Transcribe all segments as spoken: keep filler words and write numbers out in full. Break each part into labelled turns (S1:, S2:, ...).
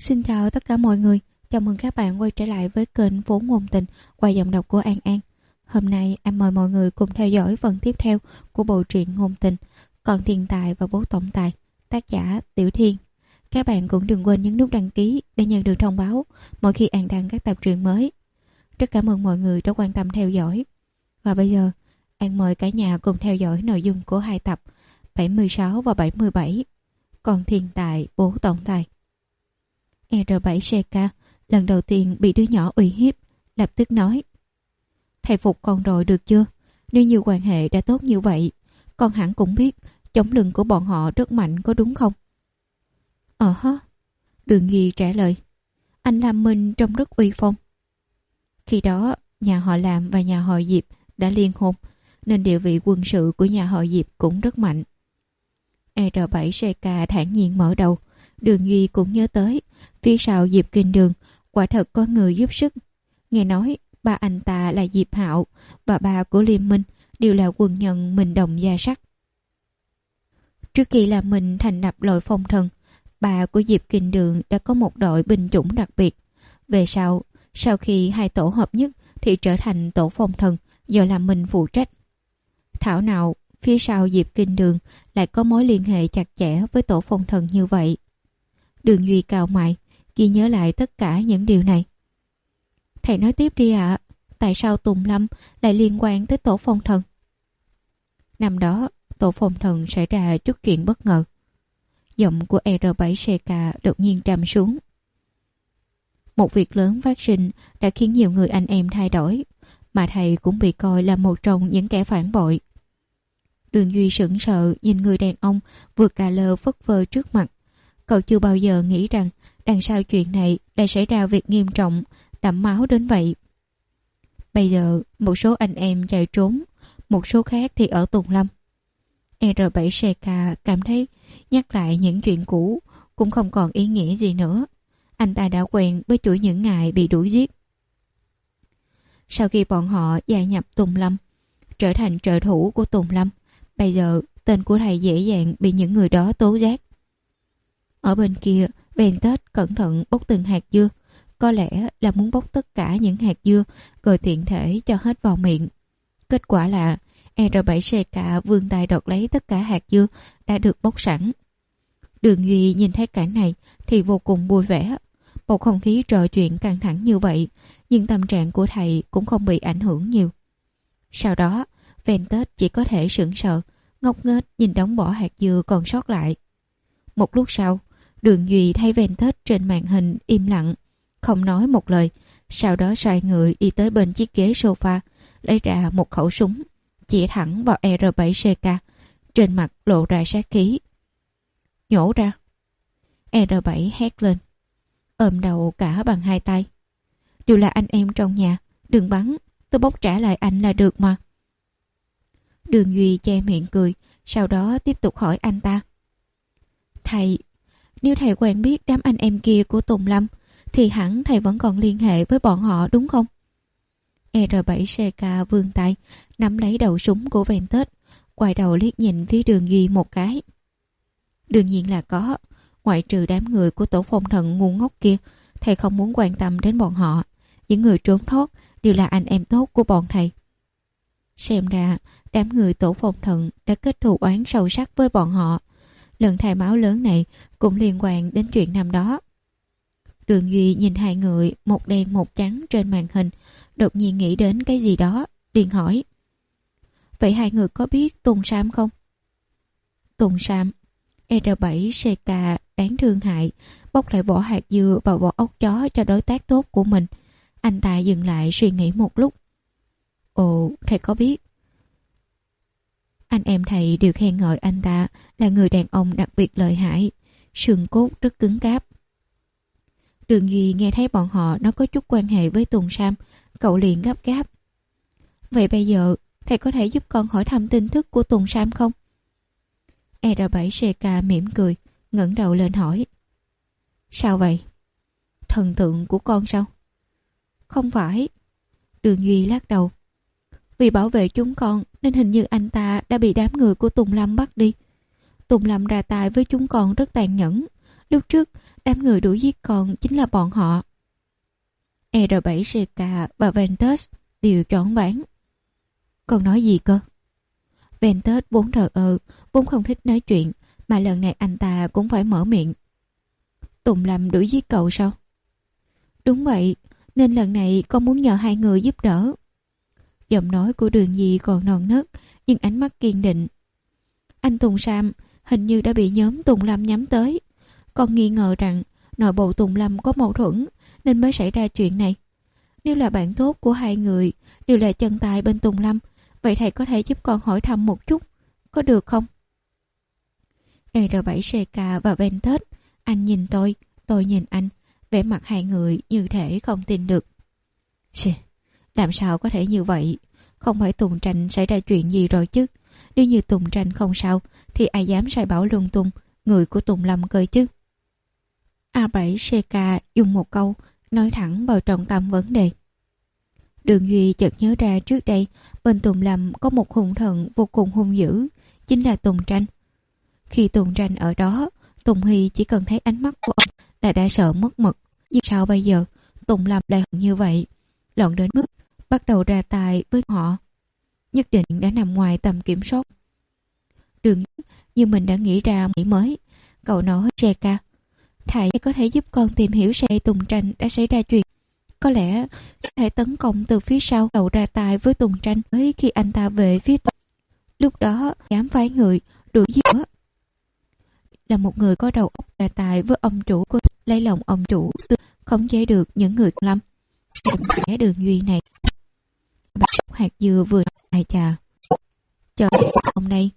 S1: Xin chào tất cả mọi người, chào mừng các bạn quay trở lại với kênh Vốn Ngôn Tình qua giọng đọc của An An. Hôm nay An mời mọi người cùng theo dõi phần tiếp theo của bộ truyện ngôn tình Còn Thiên Tài và Bố Tổng Tài, tác giả Tiểu Thiên. Các bạn cũng đừng quên nhấn nút đăng ký để nhận được thông báo mỗi khi An đăng các tập truyện mới. Rất cảm ơn mọi người đã quan tâm theo dõi. Và bây giờ, An mời cả nhà cùng theo dõi nội dung của hai tập bảy mươi sáu và bảy mươi bảy Còn Thiên Tài, Bố Tổng Tài. R bảy xê ca lần đầu tiên bị đứa nhỏ uy hiếp, lập tức nói: Thầy phục con rồi được chưa? Nếu như quan hệ đã tốt như vậy, con hẳn cũng biết chống lưng của bọn họ rất mạnh, có đúng không? Ờ hớ, Đường Duy trả lời. Anh Lam Minh trông rất uy phong. Khi đó, nhà họ Lam và nhà họ Diệp đã liên hôn, nên địa vị quân sự của nhà họ Diệp cũng rất mạnh. R bảy xê ca thản nhiên mở đầu. Đường Duy cũng nhớ tới, phía sau Diệp Kinh Đường quả thật có người giúp sức. Nghe nói ba anh ta là Diệp Hạo và ba của Liêm Minh đều là quân nhân Minh Đồng Gia Sắt. Trước khi làm mình thành lập đội phong thần, ba của Diệp Kinh Đường đã có một đội binh chủng đặc biệt. Về sau, sau khi hai tổ hợp nhất thì trở thành tổ phong thần do làm mình phụ trách. Thảo nào phía sau Diệp Kinh Đường lại có mối liên hệ chặt chẽ với tổ phong thần như vậy. Đường Duy cau mày, ghi nhớ lại tất cả những điều này. Thầy nói tiếp đi ạ, à, tại sao Tùng Lâm lại liên quan tới tổ phong thần? Năm đó, tổ phong thần xảy ra chút chuyện bất ngờ. Giọng của R bảy xê ca đột nhiên trầm xuống. Một việc lớn phát sinh đã khiến nhiều người anh em thay đổi, mà thầy cũng bị coi là một trong những kẻ phản bội. Đường Duy sững sờ nhìn người đàn ông vừa cà lơ phất phơ trước mặt. Cậu chưa bao giờ nghĩ rằng đằng sau chuyện này lại xảy ra việc nghiêm trọng, đẫm máu đến vậy. Bây giờ, một số anh em chạy trốn, một số khác thì ở Tùng Lâm. R bảy xê ca cảm thấy nhắc lại những chuyện cũ cũng không còn ý nghĩa gì nữa. Anh ta đã quen với chuỗi những ngày bị đuổi giết. Sau khi bọn họ gia nhập Tùng Lâm, trở thành trợ thủ của Tùng Lâm, bây giờ tên của thầy dễ dàng bị những người đó tố giác. Ở bên kia, Ventus cẩn thận bóc từng hạt dưa, có lẽ là muốn bóc tất cả những hạt dưa rồi tiện thể cho hết vào miệng. Kết quả là R bảy xê ca vươn tay đọt lấy tất cả hạt dưa đã được bóc sẵn. Đường Duy nhìn thấy cảnh này thì vô cùng vui vẻ. Bầu không khí trò chuyện căng thẳng như vậy, nhưng tâm trạng của thầy cũng không bị ảnh hưởng nhiều. Sau đó, Ventus chỉ có thể sững sờ, ngốc nghếch nhìn đống bỏ hạt dưa còn sót lại. Một lúc sau, Đường Duy thấy Ventus trên màn hình im lặng, không nói một lời, sau đó xoay người đi tới bên chiếc ghế sofa, lấy ra một khẩu súng, chỉ thẳng vào R bảy xê ca, trên mặt lộ ra sát khí. Nhổ ra! R bảy hét lên, ôm đầu cả bằng hai tay. Đều là anh em trong nhà, đừng bắn, tôi bóc trả lại anh là được mà. Đường Duy che miệng cười, sau đó tiếp tục hỏi anh ta. Thầy, nếu thầy quen biết đám anh em kia của Tùng Lâm, thì hẳn thầy vẫn còn liên hệ với bọn họ đúng không? R bảy xê ca vươn tay, nắm lấy đầu súng của Ventus, quay đầu liếc nhìn phía Đường Duy một cái. Đương nhiên là có, ngoại trừ đám người của tổ phong thần ngu ngốc kia, thầy không muốn quan tâm đến bọn họ. Những người trốn thoát đều là anh em tốt của bọn thầy. Xem ra, đám người tổ phong thần đã kết thù oán sâu sắc với bọn họ. Lần thay máu lớn này cũng liên quan đến chuyện năm đó. Đường Duy nhìn hai người một đen một trắng trên màn hình, đột nhiên nghĩ đến cái gì đó, liền hỏi. Vậy hai người có biết Tùng Sam không? Tùng Sam, R bảy xê ca đáng thương hại, bóc lại vỏ hạt dưa vào vỏ ốc chó cho đối tác tốt của mình. Anh ta dừng lại suy nghĩ một lúc. Ồ, thầy có biết. Anh em thầy đều khen ngợi anh ta là người đàn ông đặc biệt lợi hại, xương cốt rất cứng cáp. Đường Duy nghe thấy bọn họ nó có chút quan hệ với Tùng Sam, cậu liền gấp gáp. Vậy bây giờ, thầy có thể giúp con hỏi thăm tin tức của Tùng Sam không? R bảy xê ca mỉm cười, ngẩng đầu lên hỏi. Sao vậy? Thần tượng của con sao? Không phải. Đường Duy lắc đầu. Vì bảo vệ chúng con nên hình như anh ta đã bị đám người của Tùng Lâm bắt đi. Tùng Lâm ra tay với chúng con rất tàn nhẫn, Lúc trước, đám người đuổi giết con chính là bọn họ. e rờ bảy xê ca và Ventus đều choáng váng. Con nói gì cơ? Ventus vốn thờ ơ, vốn không thích nói chuyện, mà lần này anh ta cũng phải mở miệng. Tùng Lâm đuổi giết cậu sao? Đúng vậy, nên lần này con muốn nhờ hai người giúp đỡ. Giọng nói của Đường Di còn non nớt, nhưng ánh mắt kiên định. Anh Tùng Sam hình như đã bị nhóm Tùng Lâm nhắm tới. Con nghi ngờ rằng nội bộ Tùng Lâm có mâu thuẫn nên mới xảy ra chuyện này. Nếu là bạn tốt của hai người đều là chân tài bên Tùng Lâm, vậy thầy có thể giúp con hỏi thăm một chút, có được không? e rờ bảy xê ca và Ventus, anh nhìn tôi, tôi nhìn anh, vẻ mặt hai người như thể không tin được. Xì, làm sao có thể như vậy? Không phải Tùng Tranh xảy ra chuyện gì rồi chứ? Nếu như Tùng Tranh không sao thì ai dám sai bảo lung tung người của Tùng Lâm cơ chứ? a bảy xê ca dùng một câu nói thẳng vào trọng tâm vấn đề. Đường Duy chợt nhớ ra trước đây bên Tùng Lâm có một hung thần vô cùng hung dữ, chính là Tùng Tranh. Khi Tùng Tranh ở đó, Tùng Hy chỉ cần thấy ánh mắt của ông là đã sợ mất mật. Nhưng sao bây giờ Tùng Lâm lại như vậy, lợn đến mức bắt đầu ra tay với họ, nhất định đã nằm ngoài tầm kiểm soát. Đường như mình đã nghĩ ra nghĩ mới. Cậu nói Jessica, thầy có thể giúp con tìm hiểu xem Tùng Tranh đã xảy ra chuyện. Có lẽ có thể tấn công từ phía sau, đầu ra tay với Tùng Tranh với khi anh ta về phía Tùng. Lúc đó dám phái người đuổi giết là một người có đầu óc ra tài với ông chủ của lấy lòng ông chủ, khống chế được những người lâm. Em trẻ Đường Duy này, bác hạt dừa vừa ai chà, chờ ông đây.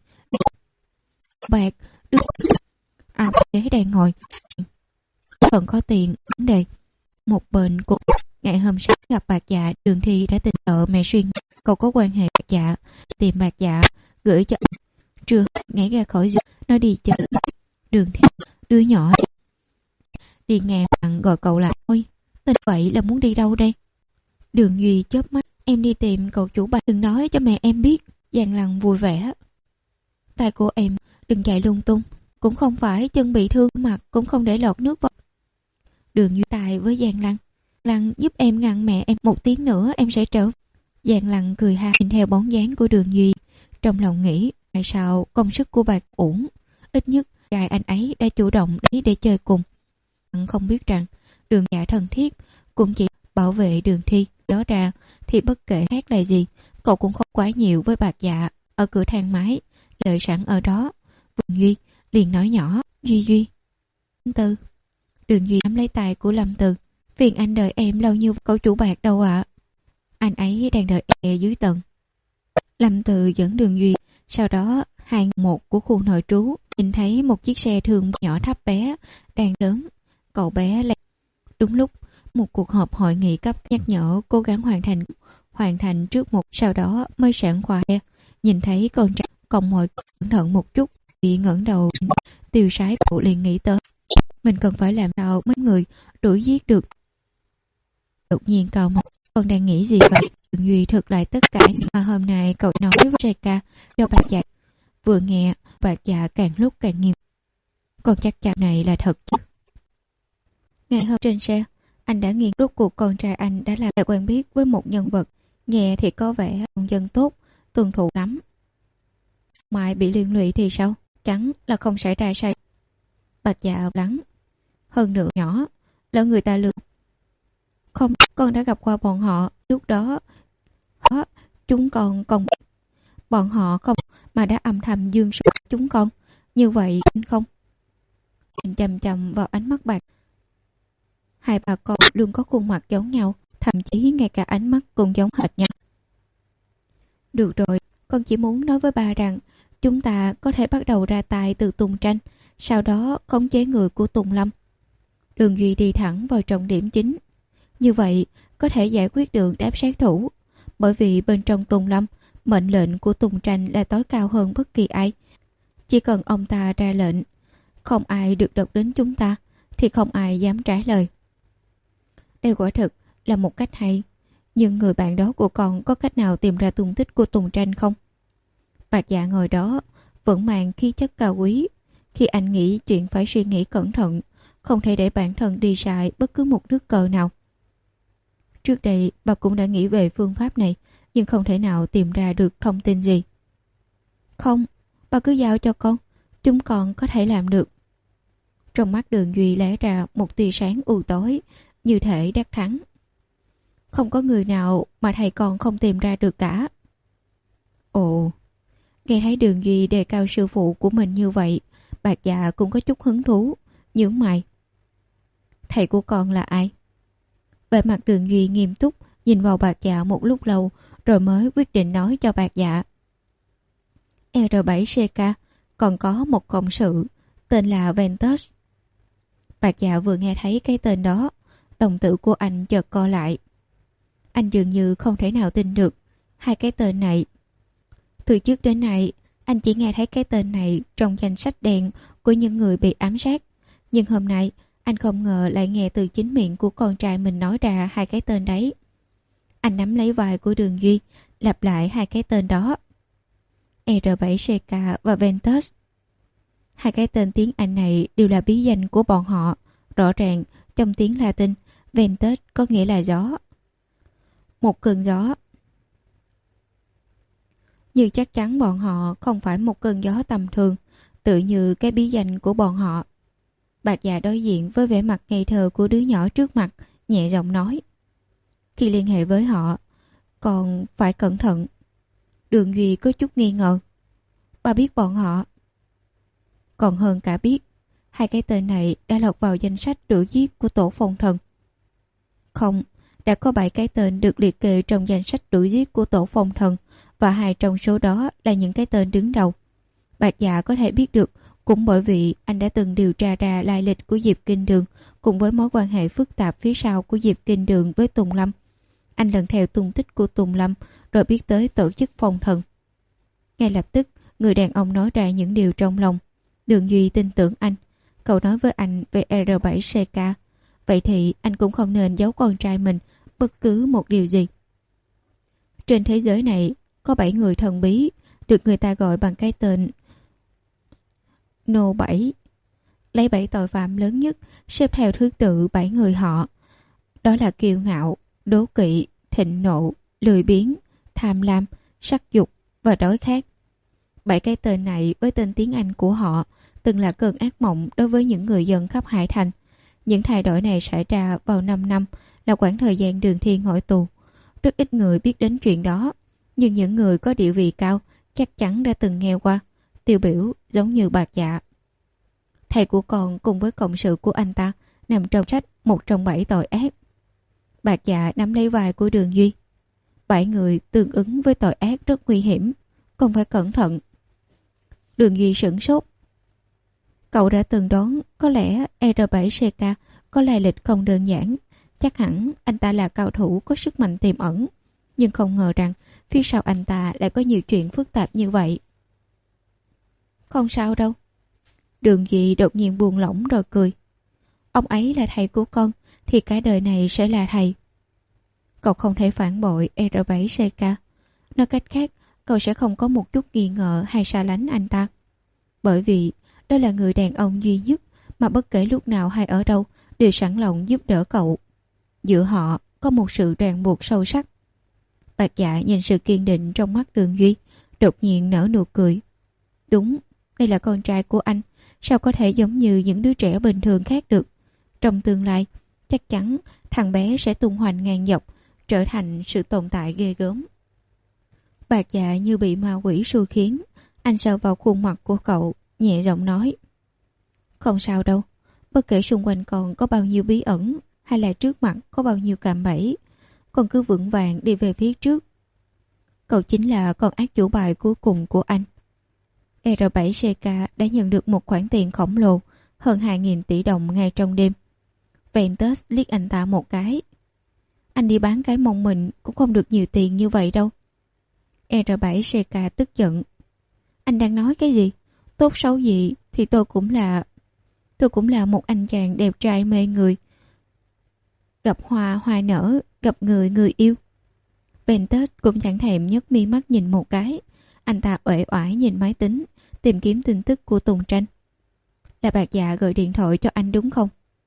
S1: Bạc được à, đế đang ngồi còn có tiền vấn đề một bên của. Ngày hôm sau gặp Bạc Dạ, Đường Thi đã tình cờ mẹ xuyên cậu có quan hệ Bạc Dạ, tìm Bạc Dạ gửi cho trưa nhảy ra khỏi giường, nó đi chơi. Đường Thi đứa nhỏ đi ngang bằng gọi cậu lại. Ôi, tên vậy là muốn đi đâu đây? Đường Duy chớp mắt. Em đi tìm cậu chủ Bạc, đừng nói cho mẹ em biết. Giang Lăng vui vẻ. Tay của em đừng chạy lung tung, cũng không phải chân bị thương, mặt cũng không để lọt nước vào. Đường Duy tài với Giang Lăng. Lăng giúp em ngăn mẹ em, một tiếng nữa em sẽ trở. Giang Lăng cười ha nhìn theo bóng dáng của Đường Duy, trong lòng nghĩ tại sao công sức của Bạc uổng, ít nhất trai anh ấy đã chủ động đấy để chơi cùng. Hắn không biết rằng Đường Dạ thân thiết cũng chỉ bảo vệ Đường Thi. Đó ra thì bất kể khác là gì, cậu cũng không quá nhiều với Bạc Dạ. Ở cửa thang máy đợi sẵn ở đó, Vương Duy liền nói nhỏ, Duy Duy. Từ Đường Duy nắm lấy tay của Lâm Từ. Phiền anh đợi em lâu như cậu chủ Bạc đâu ạ? À? Anh ấy đang đợi em dưới tầng. Lâm Từ dẫn Đường Duy. Sau đó hai một của khu nội trú nhìn thấy một chiếc xe thường nhỏ thấp bé đang lớn. Cậu bé lại đúng lúc một cuộc họp hội nghị cấp nhắc nhở cố gắng hoàn thành hoàn thành trước một, sau đó mới sảng khoái nhìn thấy con trai cộng mọi cẩn thận một chút, bị ngẩng đầu tiêu sái. Cậu liền nghĩ tới mình cần phải làm sao mấy người đuổi giết được. Đột nhiên cậu một con đang nghĩ gì vậy? Đường Duy thực lại tất cả những mà hôm nay cậu nói với Jessica cho Bạc Dạ. Vừa nghe Bạc Dạ càng lúc càng nghiêm. Con chắc chắn này là thật chứ? Ngày hôm trên xe anh đã nghiên rốt cuộc con trai anh đã làm đã quen biết với một nhân vật nghe thì có vẻ công dân tốt, tuân thủ lắm. Mai bị liên lụy thì sao? Chắn là không xảy ra sai. Bạc Dạ lắng. Hơn nữa nhỏ lỡ người ta lừa. Không, con đã gặp qua bọn họ. Lúc đó họ, chúng con còn bọn họ không mà đã âm thầm dương sự chúng con. Như vậy không? Nhìn chằm chằm vào ánh mắt Bạc. Hai bà con luôn có khuôn mặt giống nhau, thậm chí ngay cả ánh mắt cũng giống hệt nhau. Được rồi, con chỉ muốn nói với bà rằng chúng ta có thể bắt đầu ra tay từ Tùng Tranh, sau đó khống chế người của Tùng Lâm. Đường Duy đi thẳng vào trọng điểm chính. Như vậy có thể giải quyết được đám sát thủ, bởi vì bên trong Tùng Lâm mệnh lệnh của Tùng Tranh là tối cao hơn bất kỳ ai. Chỉ cần ông ta ra lệnh, không ai được độc đến chúng ta thì không ai dám trả lời. Đây quả thực là một cách hay, nhưng người bạn đó của con có cách nào tìm ra tung tích của Tùng Tranh không? Bạc Dạ ngồi đó vẫn mang khí chất cao quý. Khi anh nghĩ chuyện phải suy nghĩ cẩn thận, không thể để bản thân đi sai bất cứ một nước cờ nào. Trước đây bà cũng đã nghĩ về phương pháp này, nhưng không thể nào tìm ra được thông tin gì. Không, bà cứ giao cho con, chúng con có thể làm được. Trong mắt Đường Duy lóe ra một tia sáng u tối, như thể đắc thắng. Không có người nào mà thầy con không tìm ra được cả. Ồ, nghe thấy Đường Duy đề cao sư phụ của mình như vậy, Bạc Dạ cũng có chút hứng thú, nhướng mày. Thầy của con là ai? Vẻ mặt Đường Duy nghiêm túc, nhìn vào Bạc Dạ một lúc lâu, rồi mới quyết định nói cho Bạc Dạ. R bảy C K còn có một cộng sự tên là Ventus. Bạc Dạ vừa nghe thấy cái tên đó, đồng tử của anh chợt co lại. Anh dường như không thể nào tin được hai cái tên này. Từ trước đến nay, anh chỉ nghe thấy cái tên này trong danh sách đen của những người bị ám sát. Nhưng hôm nay, anh không ngờ lại nghe từ chính miệng của con trai mình nói ra hai cái tên đấy. Anh nắm lấy vai của Đường Duy, lặp lại hai cái tên đó. R bảy C K và Ventus. Hai cái tên tiếng Anh này đều là bí danh của bọn họ. Rõ ràng, trong tiếng Latin, Ventus có nghĩa là gió. Một cơn gió. Nhưng chắc chắn bọn họ không phải một cơn gió tầm thường, tự như cái bí danh của bọn họ. Bạc Dạ đối diện với vẻ mặt ngây thơ của đứa nhỏ trước mặt, nhẹ giọng nói. Khi liên hệ với họ, còn phải cẩn thận. Đường Duy có chút nghi ngờ. Bà biết bọn họ? Còn hơn cả biết, hai cái tên này đã lọt vào danh sách đuổi giết của tổ phong thần. Không, đã có bảy cái tên được liệt kê trong danh sách đuổi giết của tổ phong thần, và hai trong số đó là những cái tên đứng đầu. Bạc Dạ có thể biết được cũng bởi vì anh đã từng điều tra ra lai lịch của Diệp Kinh Đường cùng với mối quan hệ phức tạp phía sau của Diệp Kinh Đường với Tùng Lâm. Anh lần theo tung tích của Tùng Lâm rồi biết tới tổ chức phong thần. Ngay lập tức, người đàn ông nói ra những điều trong lòng. Đường Duy tin tưởng anh. Cậu nói với anh về R bảy C K. Vậy thì anh cũng không nên giấu con trai mình bất cứ một điều gì. Trên thế giới này có bảy người thần bí, được người ta gọi bằng cái tên Nô bảy. Lấy bảy tội phạm lớn nhất, xếp theo thứ tự bảy người họ. Đó là kiêu ngạo, đố kỵ, thịnh nộ, lười biếng, tham lam, sắc dục và đói khát. Bảy cái tên này với tên tiếng Anh của họ từng là cơn ác mộng đối với những người dân khắp Hải Thành. Những thay đổi này xảy ra vào năm năm là khoảng thời gian Đường Thiên ngồi tù. Rất ít người biết đến chuyện đó, nhưng những người có địa vị cao chắc chắn đã từng nghe qua. Tiêu biểu giống như Bạc Dạ. Thầy của con cùng với cộng sự của anh ta nằm trong sách một trong bảy tội ác. Bạc Dạ nắm lấy vai của Đường Duy. Bảy người tương ứng với tội ác rất nguy hiểm, con phải cẩn thận. Đường Duy sửng sốt. Cậu đã từng đoán có lẽ R bảy C K có lai lịch không đơn giản. Chắc hẳn anh ta là cao thủ có sức mạnh tiềm ẩn. Nhưng không ngờ rằng phía sau anh ta lại có nhiều chuyện phức tạp như vậy. Không sao đâu. Đường Duy đột nhiên buông lỏng rồi cười. Ông ấy là thầy của con, thì cả đời này sẽ là thầy. Cậu không thể phản bội R bảy C K. Nói cách khác, cậu sẽ không có một chút nghi ngờ hay xa lánh anh ta. Bởi vì đó là người đàn ông duy nhất mà bất kể lúc nào hay ở đâu đều sẵn lòng giúp đỡ cậu. Giữa họ có một sự ràng buộc sâu sắc. Bạc Dạ nhìn sự kiên định trong mắt Đường Duy, đột nhiên nở nụ cười. Đúng, đây là con trai của anh. Sao có thể giống như những đứa trẻ bình thường khác được? Trong tương lai, chắc chắn thằng bé sẽ tung hoành ngang dọc, trở thành sự tồn tại ghê gớm. Bạc Dạ như bị ma quỷ xui khiến. Anh sờ vào khuôn mặt của cậu, nhẹ giọng nói. Không sao đâu. Bất kể xung quanh con có bao nhiêu bí ẩn, hay là trước mặt có bao nhiêu cạm bẫy, con cứ vững vàng đi về phía trước. Cậu chính là con ác chủ bài cuối cùng của anh. R bảy C K đã nhận được một khoản tiền khổng lồ, hơn hai nghìn tỷ đồng ngay trong đêm. Ventus liếc anh ta một cái. Anh đi bán cái mông mình cũng không được nhiều tiền như vậy đâu. R bảy C K tức giận. Anh đang nói cái gì? Tốt xấu gì thì tôi cũng là... Tôi cũng là một anh chàng đẹp trai mê người. Gặp hoa hoa nở, gặp người người yêu. Ventus cũng chẳng thèm nhấc mi mắt nhìn một cái. Anh ta uể oải nhìn máy tính, tìm kiếm tin tức của Tùng Tranh. Là Bạc Dạ gọi điện thoại cho anh đúng không?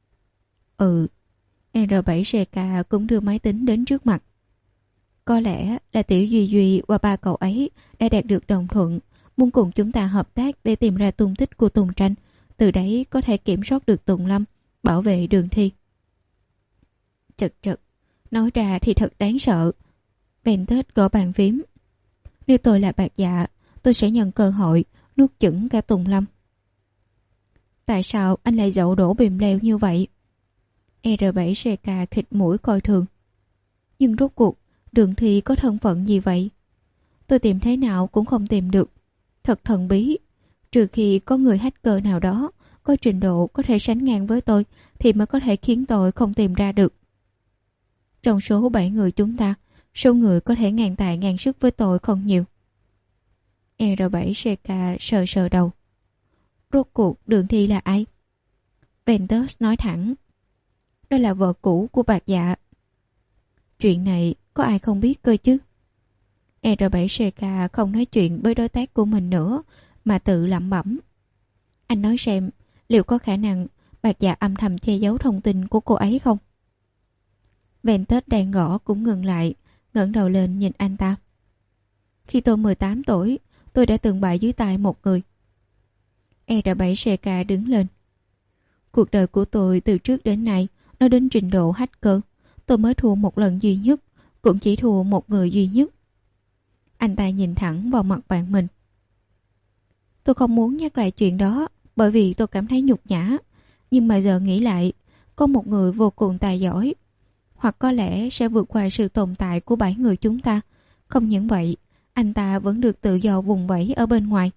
S1: Ừ. R bảy xê ca cũng đưa máy tính đến trước mặt. Có lẽ là Tiểu Duy Duy và ba cậu ấy đã đạt được đồng thuận, muốn cùng chúng ta hợp tác để tìm ra tung tích của Tùng Tranh, từ đấy có thể kiểm soát được Tùng Lâm, bảo vệ Đường Thi. Chật chật, nói ra thì thật đáng sợ. Ventus gõ bàn phím. Nếu tôi là Bạc Dạ, tôi sẽ nhận cơ hội nuốt chửng cả Tùng Lâm. Tại sao anh lại dậu đổ bìm leo như vậy? R bảy xê ca khịt mũi coi thường. Nhưng rốt cuộc Đường Thi có thân phận gì vậy? Tôi tìm thế nào cũng không tìm được. Thật thần bí. Trừ khi có người hacker nào đó có trình độ có thể sánh ngang với tôi thì mới có thể khiến tôi không tìm ra được. Trong số bảy người chúng ta, số người có thể ngang tài ngang sức với tôi không nhiều. R bảy xê ca sờ sờ đầu. Rốt cuộc Đường Thi là ai? Ventus nói thẳng. Đó là vợ cũ của Bạc Dạ. Chuyện này có ai không biết cơ chứ? R bảy xê ca không nói chuyện với đối tác của mình nữa mà tự lẩm bẩm. Anh nói xem, liệu có khả năng Bạc Dạ âm thầm che giấu thông tin của cô ấy không? Ventus đang gõ cũng ngừng lại, ngẩng đầu lên nhìn anh ta. Khi tôi mười tám tuổi, tôi đã từng bại dưới tay một người. R bảy xê ca đứng lên. Cuộc đời của tôi từ trước đến nay nó đến trình độ hacker. Tôi mới thua một lần duy nhất, cũng chỉ thua một người duy nhất. Anh ta nhìn thẳng vào mặt bạn mình. Tôi không muốn nhắc lại chuyện đó bởi vì tôi cảm thấy nhục nhã. Nhưng mà giờ nghĩ lại, có một người vô cùng tài giỏi, hoặc có lẽ sẽ vượt qua sự tồn tại của bảy người chúng ta. Không những vậy, anh ta vẫn được tự do vùng vẫy ở bên ngoài.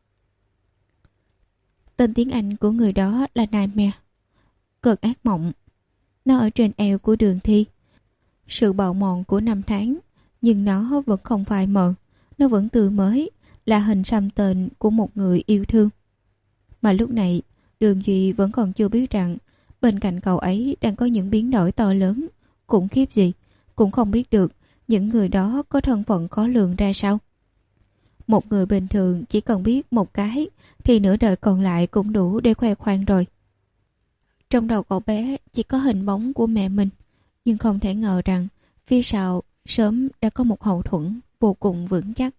S1: Tên tiếng Anh của người đó là Nightmare, cơn ác mộng. Nó ở trên eo của Đường Thi. Sự bào mòn của năm tháng, nhưng nó vẫn không phai mờ. Nó vẫn tươi mới, là hình xăm tên của một người yêu thương. Mà lúc này, Đường Duy vẫn còn chưa biết rằng bên cạnh cậu ấy đang có những biến đổi to lớn, khủng khiếp gì, cũng không biết được những người đó có thân phận khó lường ra sao. Một người bình thường chỉ cần biết một cái thì nửa đời còn lại cũng đủ để khoe khoang rồi. Trong đầu cậu bé chỉ có hình bóng của mẹ mình, nhưng không thể ngờ rằng phía sau sớm đã có một hậu thuẫn vô cùng vững chắc.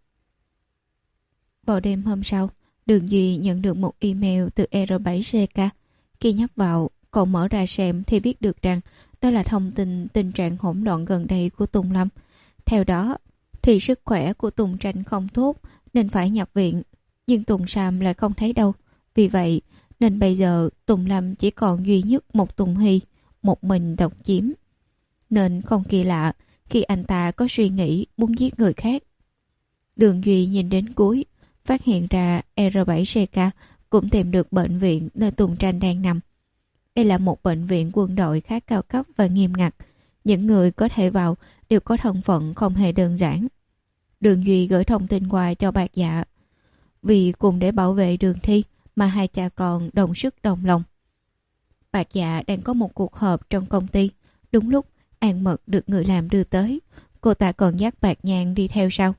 S1: Vào đêm hôm sau, Đường Duy nhận được một email từ R bảy xê ca. Khi nhấp vào, cậu mở ra xem thì biết được rằng đó là thông tin tình trạng hỗn loạn gần đây của Tùng Lâm. Theo đó, thì sức khỏe của Tùng Tranh không tốt nên phải nhập viện, nhưng Tùng Sam lại không thấy đâu. Vì vậy nên bây giờ Tùng Lâm chỉ còn duy nhất một Tùng Hy, một mình độc chiếm. Nên không kỳ lạ khi anh ta có suy nghĩ muốn giết người khác. Đường Duy nhìn đến cuối, phát hiện ra R bảy xê ca cũng tìm được bệnh viện nơi Tùng Tranh đang nằm. Đây là một bệnh viện quân đội khá cao cấp và nghiêm ngặt. Những người có thể vào đều có thân phận không hề đơn giản. Đường Duy gửi thông tin qua cho Bạc Dạ. Vì cùng để bảo vệ Đường Thi mà hai cha con đồng sức đồng lòng. Bạc Dạ đang có một cuộc họp trong công ty. Đúng lúc An Mật được người làm đưa tới, cô ta còn dắt Bạc Nhàn đi theo sau.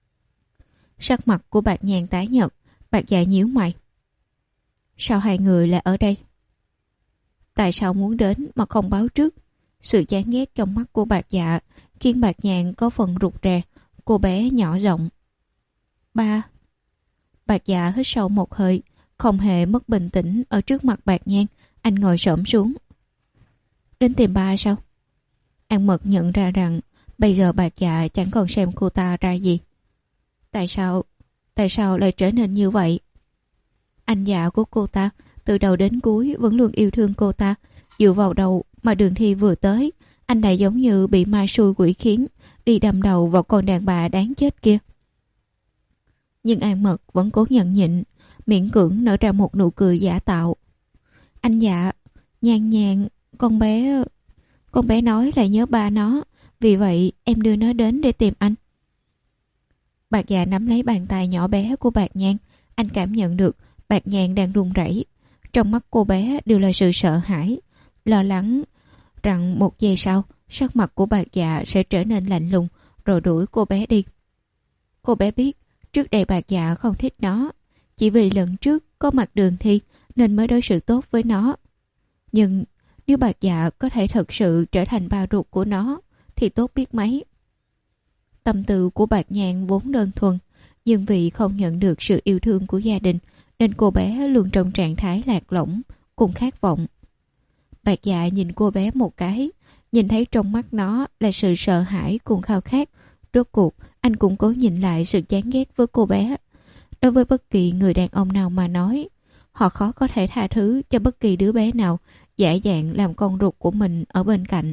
S1: Sắc mặt của Bạc Nhàn tái nhợt. Bạc Dạ nhíu mày. Sao hai người lại ở đây? Tại sao muốn đến mà không báo trước? Sự chán ghét trong mắt của Bạc Dạ khiến Bạc Nhàn có phần rụt rè. Cô bé nhỏ giọng. Ba. Bạc Dạ hít sâu một hơi, không hề mất bình tĩnh ở trước mặt Bạc Nhàn. Anh ngồi xổm xuống. Đến tìm ba sao? An Mật nhận ra rằng bây giờ Bạc Dạ chẳng còn xem cô ta ra gì. Tại sao? Tại sao lại trở nên như vậy? Anh Dạ của cô ta từ đầu đến cuối vẫn luôn yêu thương cô ta. Dựa vào đầu mà Đường Thi vừa tới, anh này giống như bị ma xui quỷ khiến, đi đâm đầu vào con đàn bà đáng chết kia. Nhưng An Mật vẫn cố nhẫn nhịn, miễn cưỡng nở ra một nụ cười giả tạo. Anh Dạ, Nhan Nhan, con bé... Con bé nói là nhớ ba nó, vì vậy em đưa nó đến để tìm anh. Bạc Dạ nắm lấy bàn tay nhỏ bé của Bạc Nhan. Anh cảm nhận được Bạc Nhan đang run rẩy. Trong mắt cô bé đều là sự sợ hãi, lo lắng rằng một giây sau sắc mặt của Bạc Dạ sẽ trở nên lạnh lùng rồi đuổi cô bé đi. Cô bé biết trước đây Bạc Dạ không thích nó, chỉ vì lần trước có mặt Đường Thi nên mới đối xử tốt với nó. Nhưng Nếu Bạc Dạ có thể thật sự trở thành ba ruột của nó thì tốt biết mấy. Tâm tư của Bạc Nhàn vốn đơn thuần, nhưng vì không nhận được sự yêu thương của gia đình nên cô bé luôn trong trạng thái lạc lõng cùng khát vọng. Bạc Dạ nhìn cô bé một cái, nhìn thấy trong mắt nó là sự sợ hãi cùng khao khát. Rốt cuộc anh cũng cố nhìn lại sự chán ghét với cô bé. Đối với bất kỳ người đàn ông nào mà nói, họ khó có thể tha thứ cho bất kỳ đứa bé nào dễ dàng làm con ruột của mình ở bên cạnh.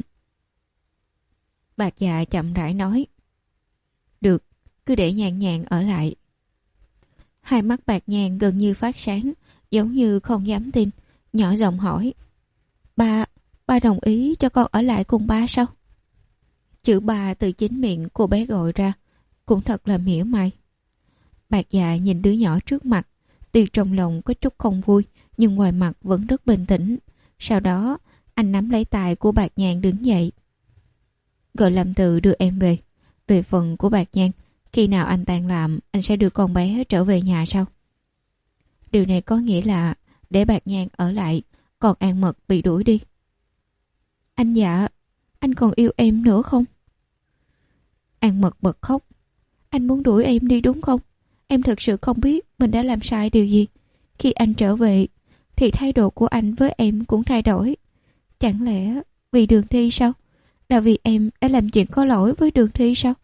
S1: Bạc Dạ chậm rãi nói: Được, cứ để Nhàn Nhàn ở lại. Hai mắt Bạc Nhàn gần như phát sáng, giống như không dám tin, nhỏ giọng hỏi: Ba, ba đồng ý cho con ở lại cùng ba sao? Chữ ba từ chính miệng cô bé gọi ra, cũng thật là mỉa mai. Bạc Dạ nhìn đứa nhỏ trước mặt, tuy trong lòng có chút không vui, nhưng ngoài mặt vẫn rất bình tĩnh. Sau đó, anh nắm lấy tay của Bạc Nhàn đứng dậy. Gọi Lâm Từ đưa em về. Về phần của Bạc Nhàn, khi nào anh tan làm, anh sẽ đưa con bé trở về nhà sau. Điều này có nghĩa là để Bạc Nhàn ở lại, còn An Mật bị đuổi đi. Anh Dạ, anh còn yêu em nữa không? An Mật bật khóc. Anh muốn đuổi em đi đúng không? Em thật sự không biết mình đã làm sai điều gì. Khi anh trở về thì thái độ của anh với em cũng thay đổi. Chẳng lẽ vì Đường Thi sao? Là vì em đã làm chuyện có lỗi với Đường Thi sao?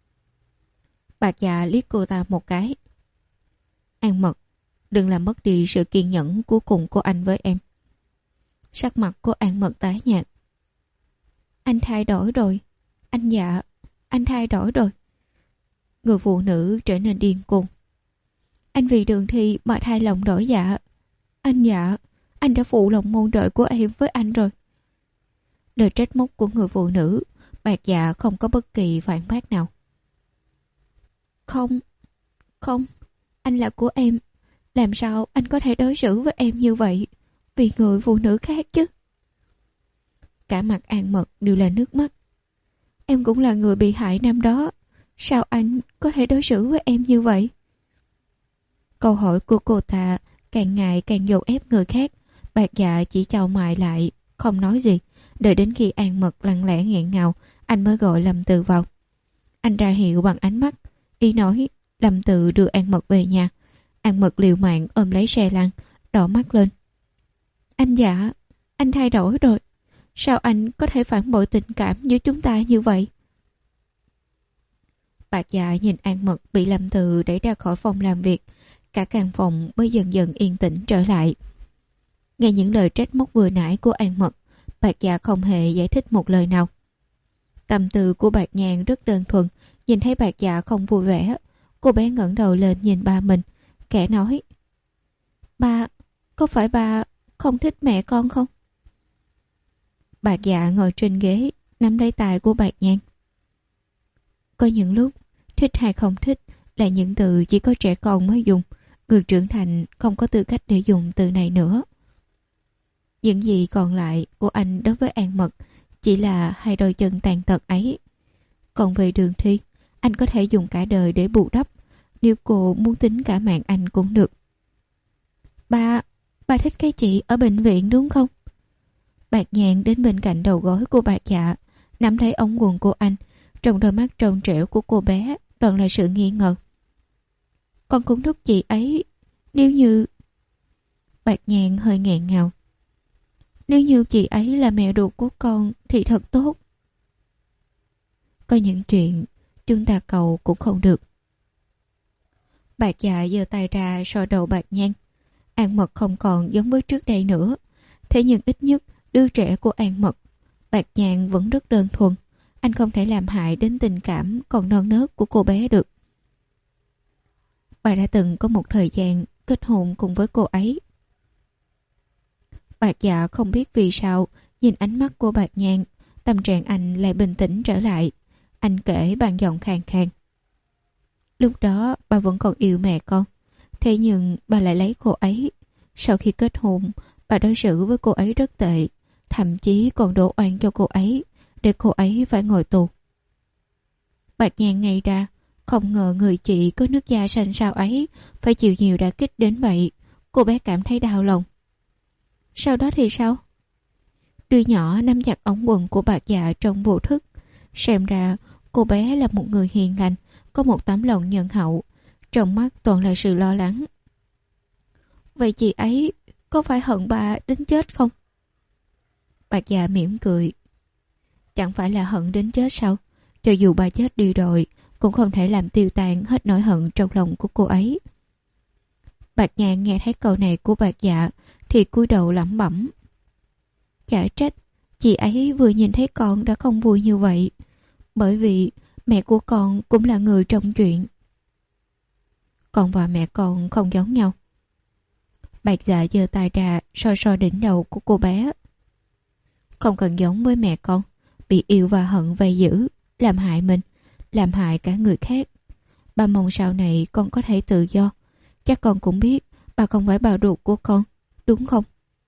S1: Bạc Dạ liếc cô ta một cái. An Mật, đừng làm mất đi sự kiên nhẫn cuối cùng của anh với em. Sắc mặt của An Mật tái nhợt. Anh thay đổi rồi. Anh Dạ, anh thay đổi rồi. Người phụ nữ trở nên điên cuồng. Anh vì Đường Thi mà thay lòng đổi dạ. Anh Dạ, anh đã phụ lòng mong đợi của em với anh rồi. Lời trách móc của người phụ nữ, Bạc Dạ không có bất kỳ phản bác nào. Không, không, anh là của em. Làm sao anh có thể đối xử với em như vậy? Vì người phụ nữ khác chứ. Cả mặt An Mật đều là nước mắt. Em cũng là người bị hại năm đó. Sao anh có thể đối xử với em như vậy? Câu hỏi của cô ta càng ngày càng dồn ép người khác. Bạc Dạ chỉ chau mày lại, không nói gì. Đợi đến khi An Mật lặng lẽ nghẹn ngào, anh mới gọi Lâm Từ vào. Anh ra hiệu bằng ánh mắt, ý nói Lâm Từ đưa An Mật về nhà. An Mật liều mạng ôm lấy xe lăn, đỏ mắt lên. Anh Dạ, anh thay đổi rồi. Sao anh có thể phản bội tình cảm giữa chúng ta như vậy? Bạc Dạ nhìn An Mật bị Lâm Từ đẩy ra khỏi phòng làm việc. Cả căn phòng mới dần dần yên tĩnh trở lại. Nghe những lời trách móc vừa nãy của An Mật, Bạc Dạ không hề giải thích một lời nào. Tâm tư của Bạc Nhàn rất đơn thuần. Nhìn thấy Bạc Dạ không vui vẻ, cô bé ngẩng đầu lên nhìn ba mình, kẻ nói: Ba, có phải ba không thích mẹ con không? Bạc Dạ ngồi trên ghế, nắm lấy tay của Bạc Nhàn. Có những lúc thích hay không thích là những từ chỉ có trẻ con mới dùng. Người trưởng thành không có tư cách để dùng từ này nữa. Những gì còn lại của anh đối với An Mật chỉ là hai đôi chân tàn tật ấy. Còn về Đường Thi, anh có thể dùng cả đời để bù đắp. Nếu cô muốn tính cả mạng anh cũng được. Ba, ba thích cái chị ở bệnh viện đúng không? Bạc Nhàn đến bên cạnh đầu gối của Bạc Dạ, nắm lấy ống quần của anh. Trong đôi mắt tròn trẻo của cô bé toàn là sự nghi ngờ. Con cũng thích chị ấy. Nếu như... Bạc Nhàn hơi nghẹn ngào. Nếu như chị ấy là mẹ ruột của con thì thật tốt. Có những chuyện chúng ta cầu cũng không được. Bạc Dạ giơ tay ra soi đầu Bạc Nhàn. An Mật không còn giống với trước đây nữa. Thế nhưng ít nhất đứa trẻ của An Mật, Bạc Nhàn vẫn rất đơn thuần. Anh không thể làm hại đến tình cảm còn non nớt của cô bé được. Bà đã từng có một thời gian kết hôn cùng với cô ấy. Bạc Dạ không biết vì sao nhìn ánh mắt của Bạc Nhàn, tâm trạng anh lại bình tĩnh trở lại. Anh kể bằng giọng khàn khàn. Lúc đó bà vẫn còn yêu mẹ con. Thế nhưng bà lại lấy cô ấy. Sau khi kết hôn, bà đối xử với cô ấy rất tệ. Thậm chí còn đổ oan cho cô ấy, để cô ấy phải ngồi tù. Bạc Nhàn ngay ra, không ngờ người chị có nước da xanh xao ấy phải chịu nhiều đả kích đến vậy. Cô bé cảm thấy đau lòng. Sau đó thì sao? Đứa nhỏ nắm chặt ống quần của Bạc Dạ trong vô thức. Xem ra cô bé là một người hiền lành, có một tấm lòng nhân hậu, trong mắt toàn là sự lo lắng. Vậy chị ấy có phải hận bà đến chết không? Bạc Dạ mỉm cười. Chẳng phải là hận đến chết sao? Cho dù bà chết đi rồi cũng không thể làm tiêu tan hết nỗi hận trong lòng của cô ấy. Bạc Nhàn nghe thấy câu này của Bạc Dạ thì cúi đầu lẩm bẩm. Chả trách chị ấy vừa nhìn thấy con đã không vui như vậy, bởi vì mẹ của con cũng là người trong chuyện. Con và mẹ con không giống nhau. Bạc Dạ giơ tay ra so so đỉnh đầu của cô bé. Không cần giống với mẹ con, bị yêu và hận vây giữ, làm hại mình, làm hại cả người khác. Bà mong sau này con có thể tự do. Chắc con cũng biết bà không phải bà ruột của con, đúng không?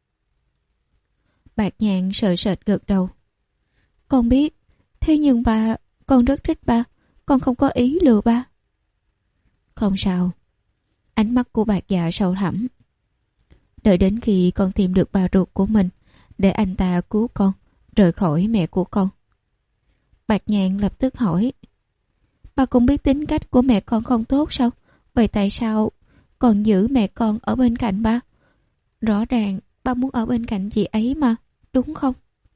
S1: Bạc Nhàn sợ sệt gật đầu. Con biết, thế nhưng bà, con rất thích ba, con không có ý lừa ba. Không sao. Ánh mắt của Bạc Dạ sâu thẳm. Đợi đến khi con tìm được bà ruột của mình, để anh ta cứu con, rời khỏi mẹ của con. Bạc Nhàn lập tức hỏi. Bà cũng biết tính cách của mẹ con không tốt sao? Vậy tại sao còn giữ mẹ con ở bên cạnh ba? Rõ ràng ba muốn ở bên cạnh chị ấy mà, đúng không?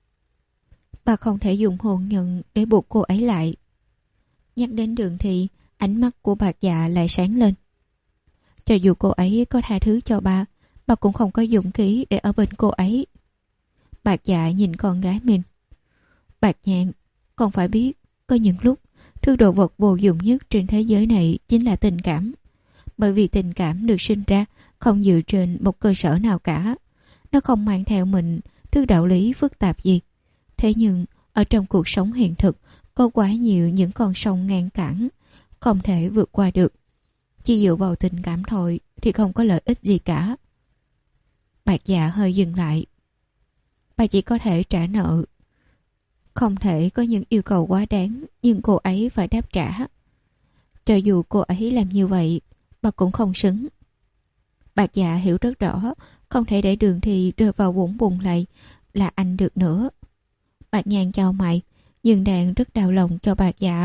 S1: Bà không thể dùng hôn nhân để buộc cô ấy lại. Nhắc đến Đường Thị, ánh mắt của Bạc Dạ lại sáng lên. Cho dù cô ấy có tha thứ cho ba, bà cũng không có dũng khí để ở bên cô ấy. Bạc Dạ nhìn con gái mình. Bạc Nhàn, con phải biết, có những lúc thứ đồ vật vô dụng nhất trên thế giới này chính là tình cảm. Bởi vì tình cảm được sinh ra không dựa trên một cơ sở nào cả. Nó không mang theo mình thứ đạo lý phức tạp gì. Thế nhưng ở trong cuộc sống hiện thực có quá nhiều những con sông ngăn cản, không thể vượt qua được. Chỉ dựa vào tình cảm thôi thì không có lợi ích gì cả. Bạc Dạ hơi dừng lại. Bà chỉ có thể trả nợ, không thể có những yêu cầu quá đáng, nhưng cô ấy phải đáp trả. Cho dù cô ấy làm như vậy, bà cũng không xứng. Bạc Dạ hiểu rất rõ, không thể để Đường Thị rơi vào vũng bùn lầy là anh được nữa. Bạc Nhàn chào mày, nhưng đang rất đau lòng cho Bạc Dạ.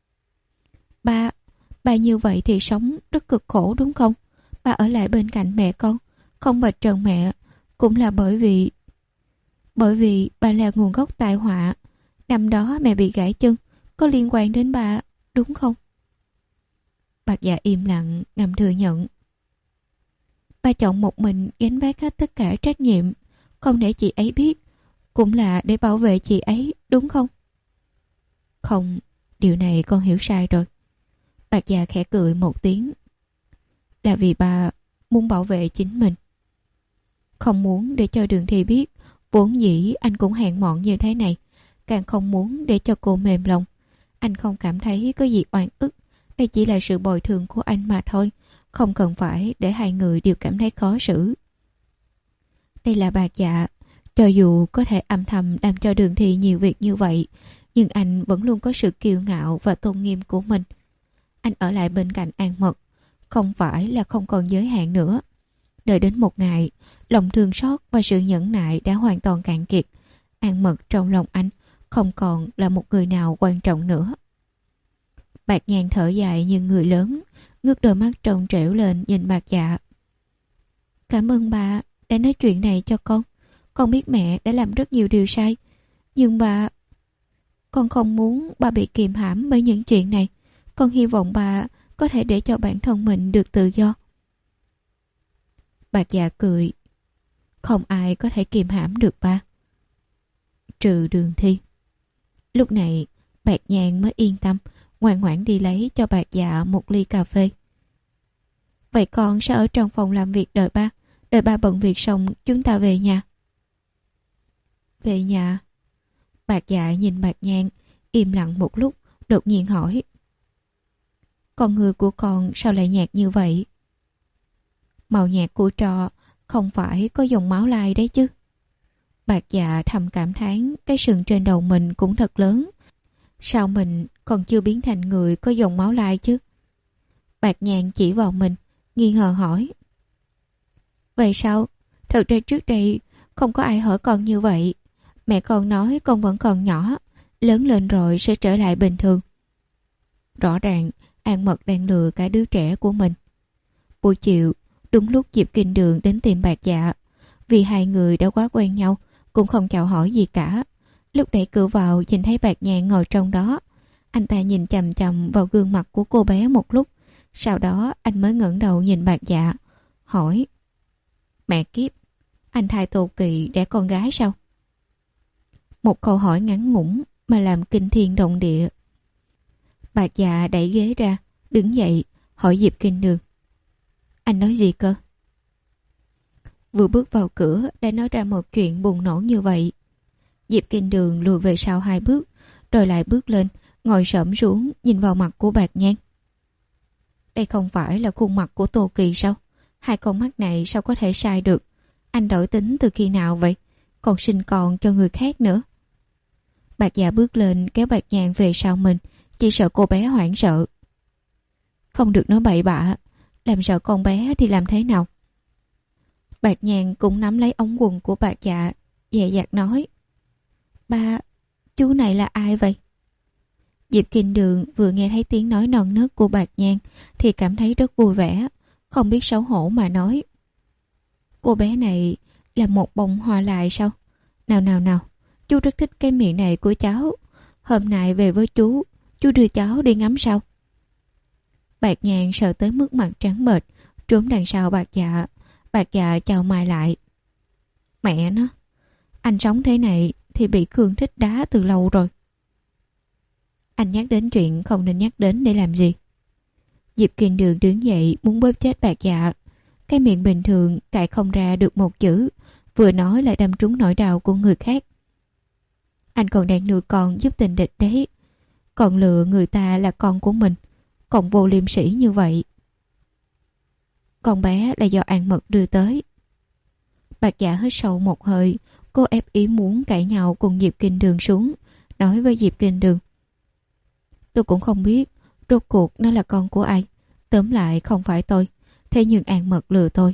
S1: Ba, ba như vậy thì sống rất cực khổ đúng không? Ba ở lại bên cạnh mẹ con, không vạch trần mẹ, cũng là bởi vì... Bởi vì bà là nguồn gốc tai họa. Năm đó mẹ bị gãy chân, có liên quan đến bà, đúng không? Bạc Dạ im lặng, ngầm thừa nhận. Ba chọn một mình gánh vác hết tất cả trách nhiệm, không để chị ấy biết, cũng là để bảo vệ chị ấy, đúng không? Không, điều này con hiểu sai rồi. Bạc Dạ khẽ cười một tiếng. Là vì bà muốn bảo vệ chính mình. Không muốn để cho Đường Thị biết vốn dĩ anh cũng hèn mọn như thế này, càng không muốn để cho cô mềm lòng. Anh không cảm thấy có gì oan ức, đây chỉ là sự bồi thường của anh mà thôi, không cần phải để hai người đều cảm thấy khó xử. Đây là Bạc Dạ, cho dù có thể âm thầm làm cho Đường Thị nhiều việc như vậy, nhưng anh vẫn luôn có sự kiêu ngạo và tôn nghiêm của mình. Anh ở lại bên cạnh An Mật, không phải là không còn giới hạn nữa. Đợi đến một ngày, lòng thương xót và sự nhẫn nại đã hoàn toàn cạn kiệt. An Mật trong lòng anh không còn là một người nào quan trọng nữa. Bạc Nhàn thở dài như người lớn, ngước đôi mắt trông trẻo lên nhìn Bạc Dạ. Cảm ơn bà đã nói chuyện này cho con. Con biết mẹ đã làm rất nhiều điều sai, nhưng bà... Con không muốn bà bị kìm hãm bởi những chuyện này. Con hy vọng bà có thể để cho bản thân mình được tự do. Bạc Dạ cười. Không ai có thể kìm hãm được ba, trừ Đường Thi. Lúc này Bạc Nhàn mới yên tâm, ngoan ngoãn đi lấy cho Bạc Dạ một ly cà phê. Vậy con sẽ ở trong phòng làm việc đợi ba. Đợi ba bận việc xong chúng ta về nhà. Về nhà? Bạc Dạ nhìn Bạc Nhàn, im lặng một lúc, đột nhiên hỏi. Con người của con sao lại nhạt như vậy? Màu nhạt của trò không phải có dòng máu lai đấy chứ. Bạc Dạ thầm cảm thán cái sừng trên đầu mình cũng thật lớn. Sao mình còn chưa biến thành người có dòng máu lai chứ? Bạc Nhàn chỉ vào mình, nghi ngờ hỏi. Vậy sao? Thật ra trước đây không có ai hỏi con như vậy. Mẹ con nói con vẫn còn nhỏ, lớn lên rồi sẽ trở lại bình thường. Rõ ràng An Mật đang lừa cả đứa trẻ của mình. Buổi chiều, đúng lúc Diệp Kinh Đường đến tìm Bạc Dạ. Vì hai người đã quá quen nhau, cũng không chào hỏi gì cả. Lúc đẩy cửa vào nhìn thấy Bạc Nhàn ngồi trong đó. Anh ta nhìn chằm chằm vào gương mặt của cô bé một lúc. Sau đó anh mới ngẩng đầu nhìn Bạc Dạ, hỏi: Mẹ kiếp, anh thai Tô Kỳ đẻ con gái sao? Một câu hỏi ngắn ngủn mà làm kinh thiên động địa. Bạc Dạ đẩy ghế ra, đứng dậy, hỏi Diệp Kinh Đường: Anh nói gì cơ? Vừa bước vào cửa đã nói ra một chuyện bùng nổ như vậy. Diệp Kinh Đường lùi về sau hai bước, rồi lại bước lên, ngồi xổm xuống nhìn vào mặt của Bạc Nhan. Đây không phải là khuôn mặt của Tô Kỳ sao? Hai con mắt này sao có thể sai được? Anh đổi tính từ khi nào vậy? Còn sinh con cho người khác nữa. Bạc Dạ bước lên kéo Bạc Nhan về sau mình, chỉ sợ cô bé hoảng sợ. Không được nói bậy bạ, làm sợ con bé thì làm thế nào? Bạc Nhan cũng nắm lấy ống quần của Bạc Dạ, dè dặt nói: Ba, chú này là ai vậy? Diệp Kinh Đường vừa nghe thấy tiếng nói non nớt của Bạc Nhan thì cảm thấy rất vui vẻ, không biết xấu hổ mà nói: Cô bé này là một bông hoa lại sao? Nào nào nào, chú rất thích cái miệng này của cháu. Hôm nay về với chú, chú đưa cháu đi ngắm sao? Bạc Nhan sợ tới mức mặt trắng bệch, trốn đằng sau Bạc Dạ. Bạc Dạ chào mày lại: Mẹ nó, anh sống thế này thì bị Khương Thích đá từ lâu rồi. Anh nhắc đến chuyện không nên nhắc đến để làm gì? Diệp Kinh Đường đứng dậy muốn bóp chết Bạc Dạ. Cái miệng bình thường cãi không ra được một chữ, vừa nói lại đâm trúng nỗi đau của người khác. Anh còn đang nuôi con giúp tình địch đấy, còn lừa người ta là con của mình, còn vô liêm sỉ như vậy. Con bé là do An Mật đưa tới. Bạc Dạ hít sâu một hơi, cô ép ý muốn cãi nhau cùng Diệp Kinh Đường xuống, nói với Diệp Kinh Đường: Tôi cũng không biết rốt cuộc nó là con của ai. Tóm lại không phải tôi, thế nhưng An Mật lừa tôi.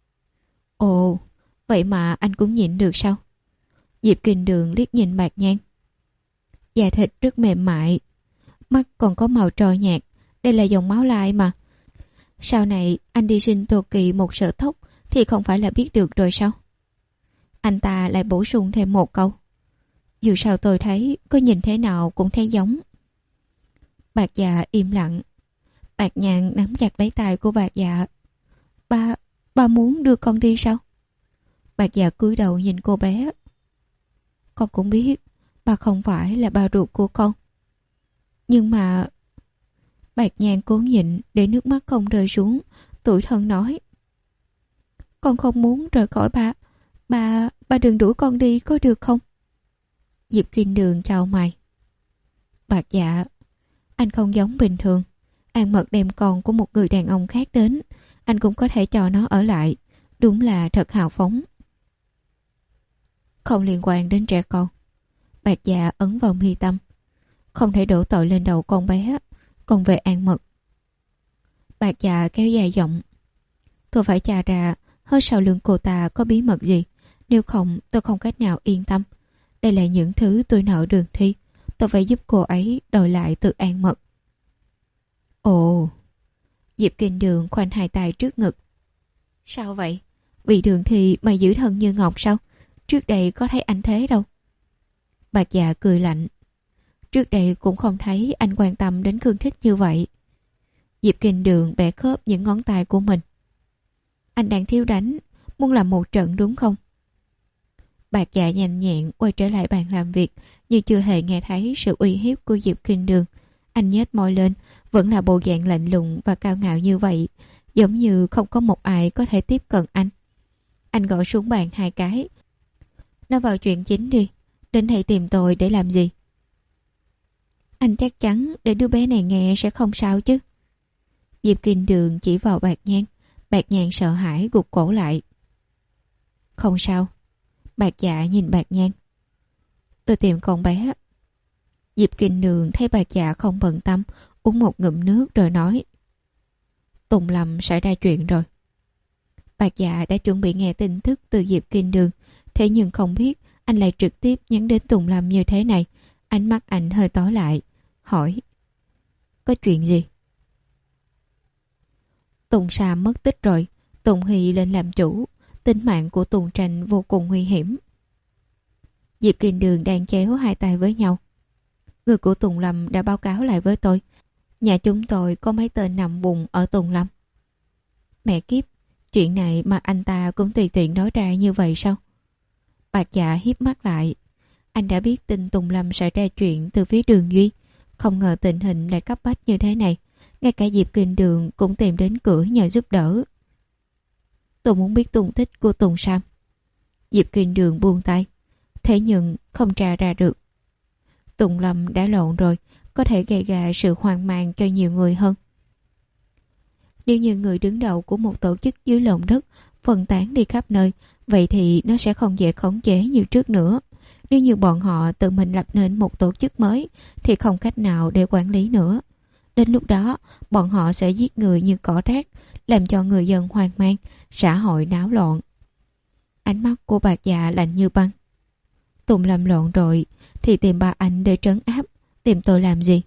S1: Ồ, vậy mà anh cũng nhịn được sao? Diệp Kinh Đường liếc nhìn Bạc Nhan. Da thịt rất mềm mại, mắt còn có màu trôi nhạt. Đây là dòng máu lai mà. Sau này anh đi sinh Tô Kỳ một sợi tóc thì không phải là biết được rồi sao? Anh ta lại bổ sung thêm một câu: Dù sao tôi thấy, có nhìn thế nào cũng thấy giống. Bạc Dạ im lặng. Bạc Nhan nắm chặt lấy tay của Bạc Dạ. Ba, ba muốn đưa con đi sao? Bạc Dạ cúi đầu nhìn cô bé. Con cũng biết ba không phải là ba ruột của con. Nhưng mà... Bạc Nhan cố nhịn để nước mắt không rơi xuống, tủi thân nói: Con không muốn rời khỏi ba. Ba, ba đừng đuổi con đi có được không? Diệp Kinh Đường chào mày. Bạc Dạ, anh không giống bình thường. An Mật đem con của một người đàn ông khác đến, anh cũng có thể cho nó ở lại. Đúng là thật hào phóng. Không liên quan đến trẻ con. Bạc Dạ ấn vào mi tâm. Không thể đổ tội lên đầu con bé. Còn về An Mật, Bạc Dạ kéo dài giọng: Tôi phải tra ra hết sau lưng cô ta có bí mật gì. Nếu không tôi không cách nào yên tâm. Đây là những thứ tôi nợ Đường Thi. Tôi phải giúp cô ấy đòi lại từ An Mật. Ồ. Diệp Kinh Đường khoanh hai tay trước ngực. Sao vậy? Vì Đường Thi mà giữ thân như ngọc sao? Trước đây có thấy anh thế đâu. Bạc Dạ cười lạnh. Trước đây cũng không thấy anh quan tâm đến Khương Thích như vậy. Diệp Kinh Đường bẻ khớp những ngón tay của mình. Anh đang thiếu đánh, muốn làm một trận đúng không? Bạc Dạ nhanh nhẹn quay trở lại bàn làm việc, như chưa hề nghe thấy sự uy hiếp của Diệp Kinh Đường. Anh nhếch môi lên, vẫn là bộ dạng lạnh lùng và cao ngạo như vậy, giống như không có một ai có thể tiếp cận anh. Anh gõ xuống bàn hai cái. Nói vào chuyện chính đi, đến đây tìm tôi để làm gì? Anh chắc chắn để đứa bé này nghe sẽ không sao chứ? Diệp Kinh Đường chỉ vào Bạc Nhan. Bạc Nhan sợ hãi gục cổ lại. Không sao. Bạc Dạ nhìn Bạc Nhan. Tôi tìm con bé. Diệp Kinh Đường thấy Bạc Dạ không bận tâm, uống một ngụm nước rồi nói: Tùng Lâm xảy ra chuyện rồi. Bạc Dạ đã chuẩn bị nghe tin tức từ Diệp Kinh Đường, thế nhưng không biết anh lại trực tiếp nhắn đến Tùng Lâm như thế này. Ánh mắt anh hơi tối lại, hỏi: có chuyện gì? Tùng Sam mất tích rồi, Tùng Hy lên làm chủ, tính mạng của Tùng Tranh vô cùng nguy hiểm. Diệp Kiên Đường đang chéo hai tay với nhau. Người của Tùng Lâm đã báo cáo lại với tôi, nhà chúng tôi có mấy tên nằm vùng ở Tùng Lâm. Mẹ kiếp, chuyện này mà anh ta cũng tùy tiện nói ra như vậy sao? Bạc Dạ hiếp mắt lại. Anh đã biết tin Tùng Lâm xảy ra chuyện từ phía Đường Duy, không ngờ tình hình lại cấp bách như thế này. Ngay cả Diệp Kiên Đường cũng tìm đến cửa nhờ giúp đỡ. Tôi muốn biết tung tích của Tùng Sam. Diệp Kiên Đường buông tay. Thế nhưng không tra ra được. Tùng Lâm đã lộn rồi, có thể gây ra sự hoang mang cho nhiều người hơn. Nếu như người đứng đầu của một tổ chức dưới lòng đất phân tán đi khắp nơi, vậy thì nó sẽ không dễ khống chế như trước nữa. Nếu như bọn họ tự mình lập nên một tổ chức mới thì không cách nào để quản lý nữa. Đến lúc đó, bọn họ sẽ giết người như cỏ rác, làm cho người dân hoang mang, xã hội náo loạn. Ánh mắt của Bạc Dạ lạnh như băng. Tùng Lâm lộn rồi thì tìm bà anh để trấn áp, tìm tôi làm gì?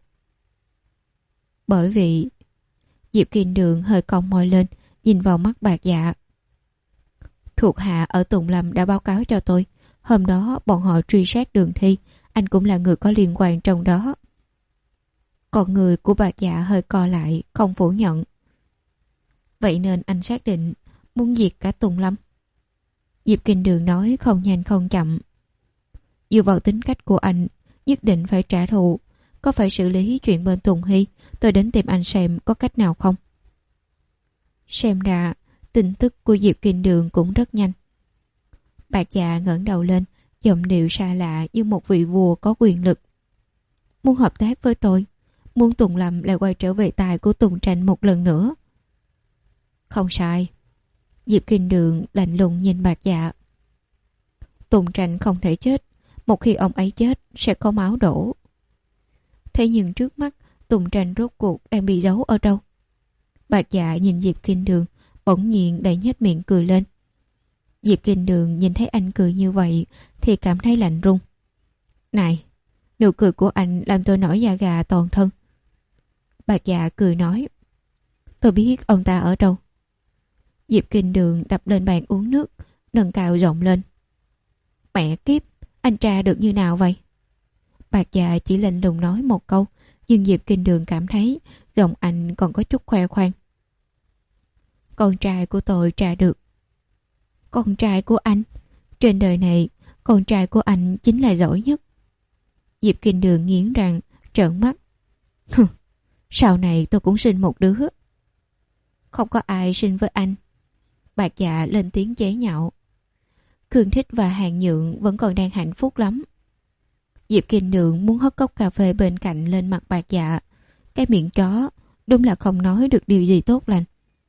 S1: Bởi vì... Diệp Kiên Đường hơi cong môi lên, nhìn vào mắt Bạc Dạ. Thuộc hạ ở Tùng Lâm đã báo cáo cho tôi, hôm đó bọn họ truy sát Đường Thi, anh cũng là người có liên quan trong đó. Còn người của Bạc Dạ hơi co lại, không phủ nhận. Vậy nên anh xác định muốn diệt cả Tùng Lâm. Diệp Kiên Đường nói không nhanh không chậm. Dựa vào tính cách của anh, nhất định phải trả thù. Có phải xử lý chuyện bên Tùng Hy, tôi đến tìm anh xem có cách nào không. Xem ra tin tức của Diệp Kiên Đường cũng rất nhanh. Bạc Dạ ngẩng đầu lên, giọng điệu xa lạ như một vị vua có quyền lực. Muốn hợp tác với tôi, muốn Tùng Lâm lại quay trở về tài của Tùng Tranh một lần nữa. Không sai. Diệp Kiên Đường lạnh lùng nhìn Bạc Dạ. Tùng Tranh không thể chết, một khi ông ấy chết sẽ có máu đổ. Thế nhưng trước mắt Tùng Tranh rốt cuộc đang bị giấu ở đâu? Bạc Dạ nhìn Diệp Kiên Đường, bỗng nhiên đẩy nhếch miệng cười lên. Diệp Kiên Đường nhìn thấy anh cười như vậy thì cảm thấy lạnh run. Này, nụ cười của anh làm tôi nổi da gà toàn thân. Bạc Dạ cười nói: tôi biết ông ta ở đâu. Diệp Kiên Đường đập lên bàn uống nước, nâng cao giọng lên. Mẹ kiếp, anh tra được như nào vậy? Bạc Dạ chỉ lạnh lùng nói một câu, nhưng Diệp Kiên Đường cảm thấy giọng anh còn có chút khoe khoang. Con trai của tôi tra được. Con trai của anh? Trên đời này, con trai của anh chính là giỏi nhất. Diệp Kiên Đường nghiến răng, trợn mắt. Sau này tôi cũng sinh một đứa. Không có ai sinh với anh. Bạc Dạ lên tiếng chế nhạo. Khương Thích và Hàng Nhượng vẫn còn đang hạnh phúc lắm. Diệp Kiên Đường muốn hất cốc cà phê bên cạnh lên mặt Bạc Dạ. Cái miệng chó đúng là không nói được điều gì tốt lành.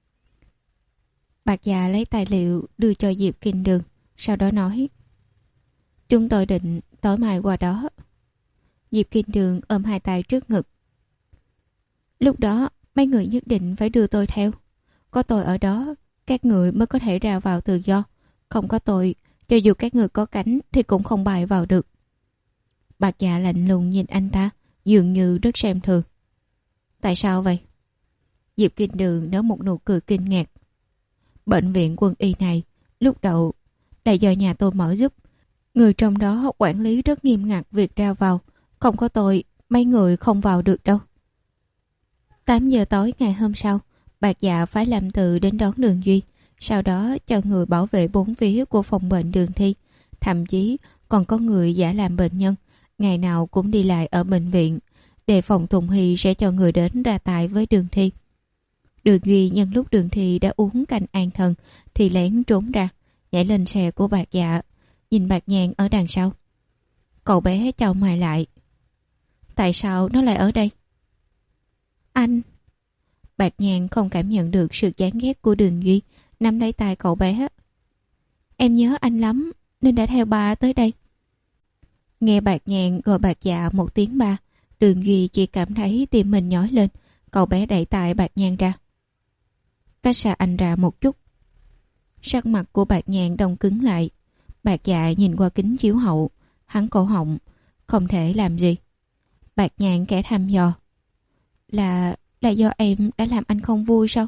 S1: Bạc Dạ lấy tài liệu đưa cho Diệp Kiên Đường, sau đó nói: chúng tôi định tối mai qua đó. Diệp Kiên Đường ôm hai tay trước ngực. Lúc đó mấy người nhất định phải đưa tôi theo. Có tôi ở đó, các người mới có thể ra vào tự do. Không có tôi, cho dù các người có cánh thì cũng không bay vào được. Bạc Dạ lạnh lùng nhìn anh ta, dường như rất xem thường. Tại sao vậy? Diệp Kiên Đường nở một nụ cười kinh ngạc. Bệnh viện quân y này lúc đầu là do nhà tôi mở giúp. Người trong đó quản lý rất nghiêm ngặt việc ra vào. Không có tôi, mấy người không vào được đâu. tám giờ tối ngày hôm sau, Bạc Dạ phái Lâm Từ đến đón Đường Duy, sau đó cho người bảo vệ bốn phía của phòng bệnh Đường Thi. Thậm chí còn có người giả làm bệnh nhân, ngày nào cũng đi lại ở bệnh viện, đề phòng Tùng Hy sẽ cho người đến ra tay với Đường Thi. Đường Duy nhân lúc Đường Thi đã uống canh an thần thì lén trốn ra, nhảy lên xe của Bạc Dạ, nhìn Bạc Nhàn ở đằng sau. Cậu bé chau mày lại. Tại sao nó lại ở đây? Anh... Bạc Nhàn không cảm nhận được sự chán ghét của Đường Duy, nắm lấy tay cậu bé. Em nhớ anh lắm nên đã theo ba tới đây. Nghe Bạc Nhàn gọi Bạc Dạ một tiếng ba, Đường Duy chỉ cảm thấy tim mình nhói lên. Cậu bé đẩy tay Bạc Nhàn ra. Cách xa anh ra một chút. Sắc mặt của Bạc Nhàn đông cứng lại. Bạc Dạ nhìn qua kính chiếu hậu, hắn cổ họng, không thể làm gì. Bạc Nhạn kẻ thăm dò. Là... là do em đã làm anh không vui sao?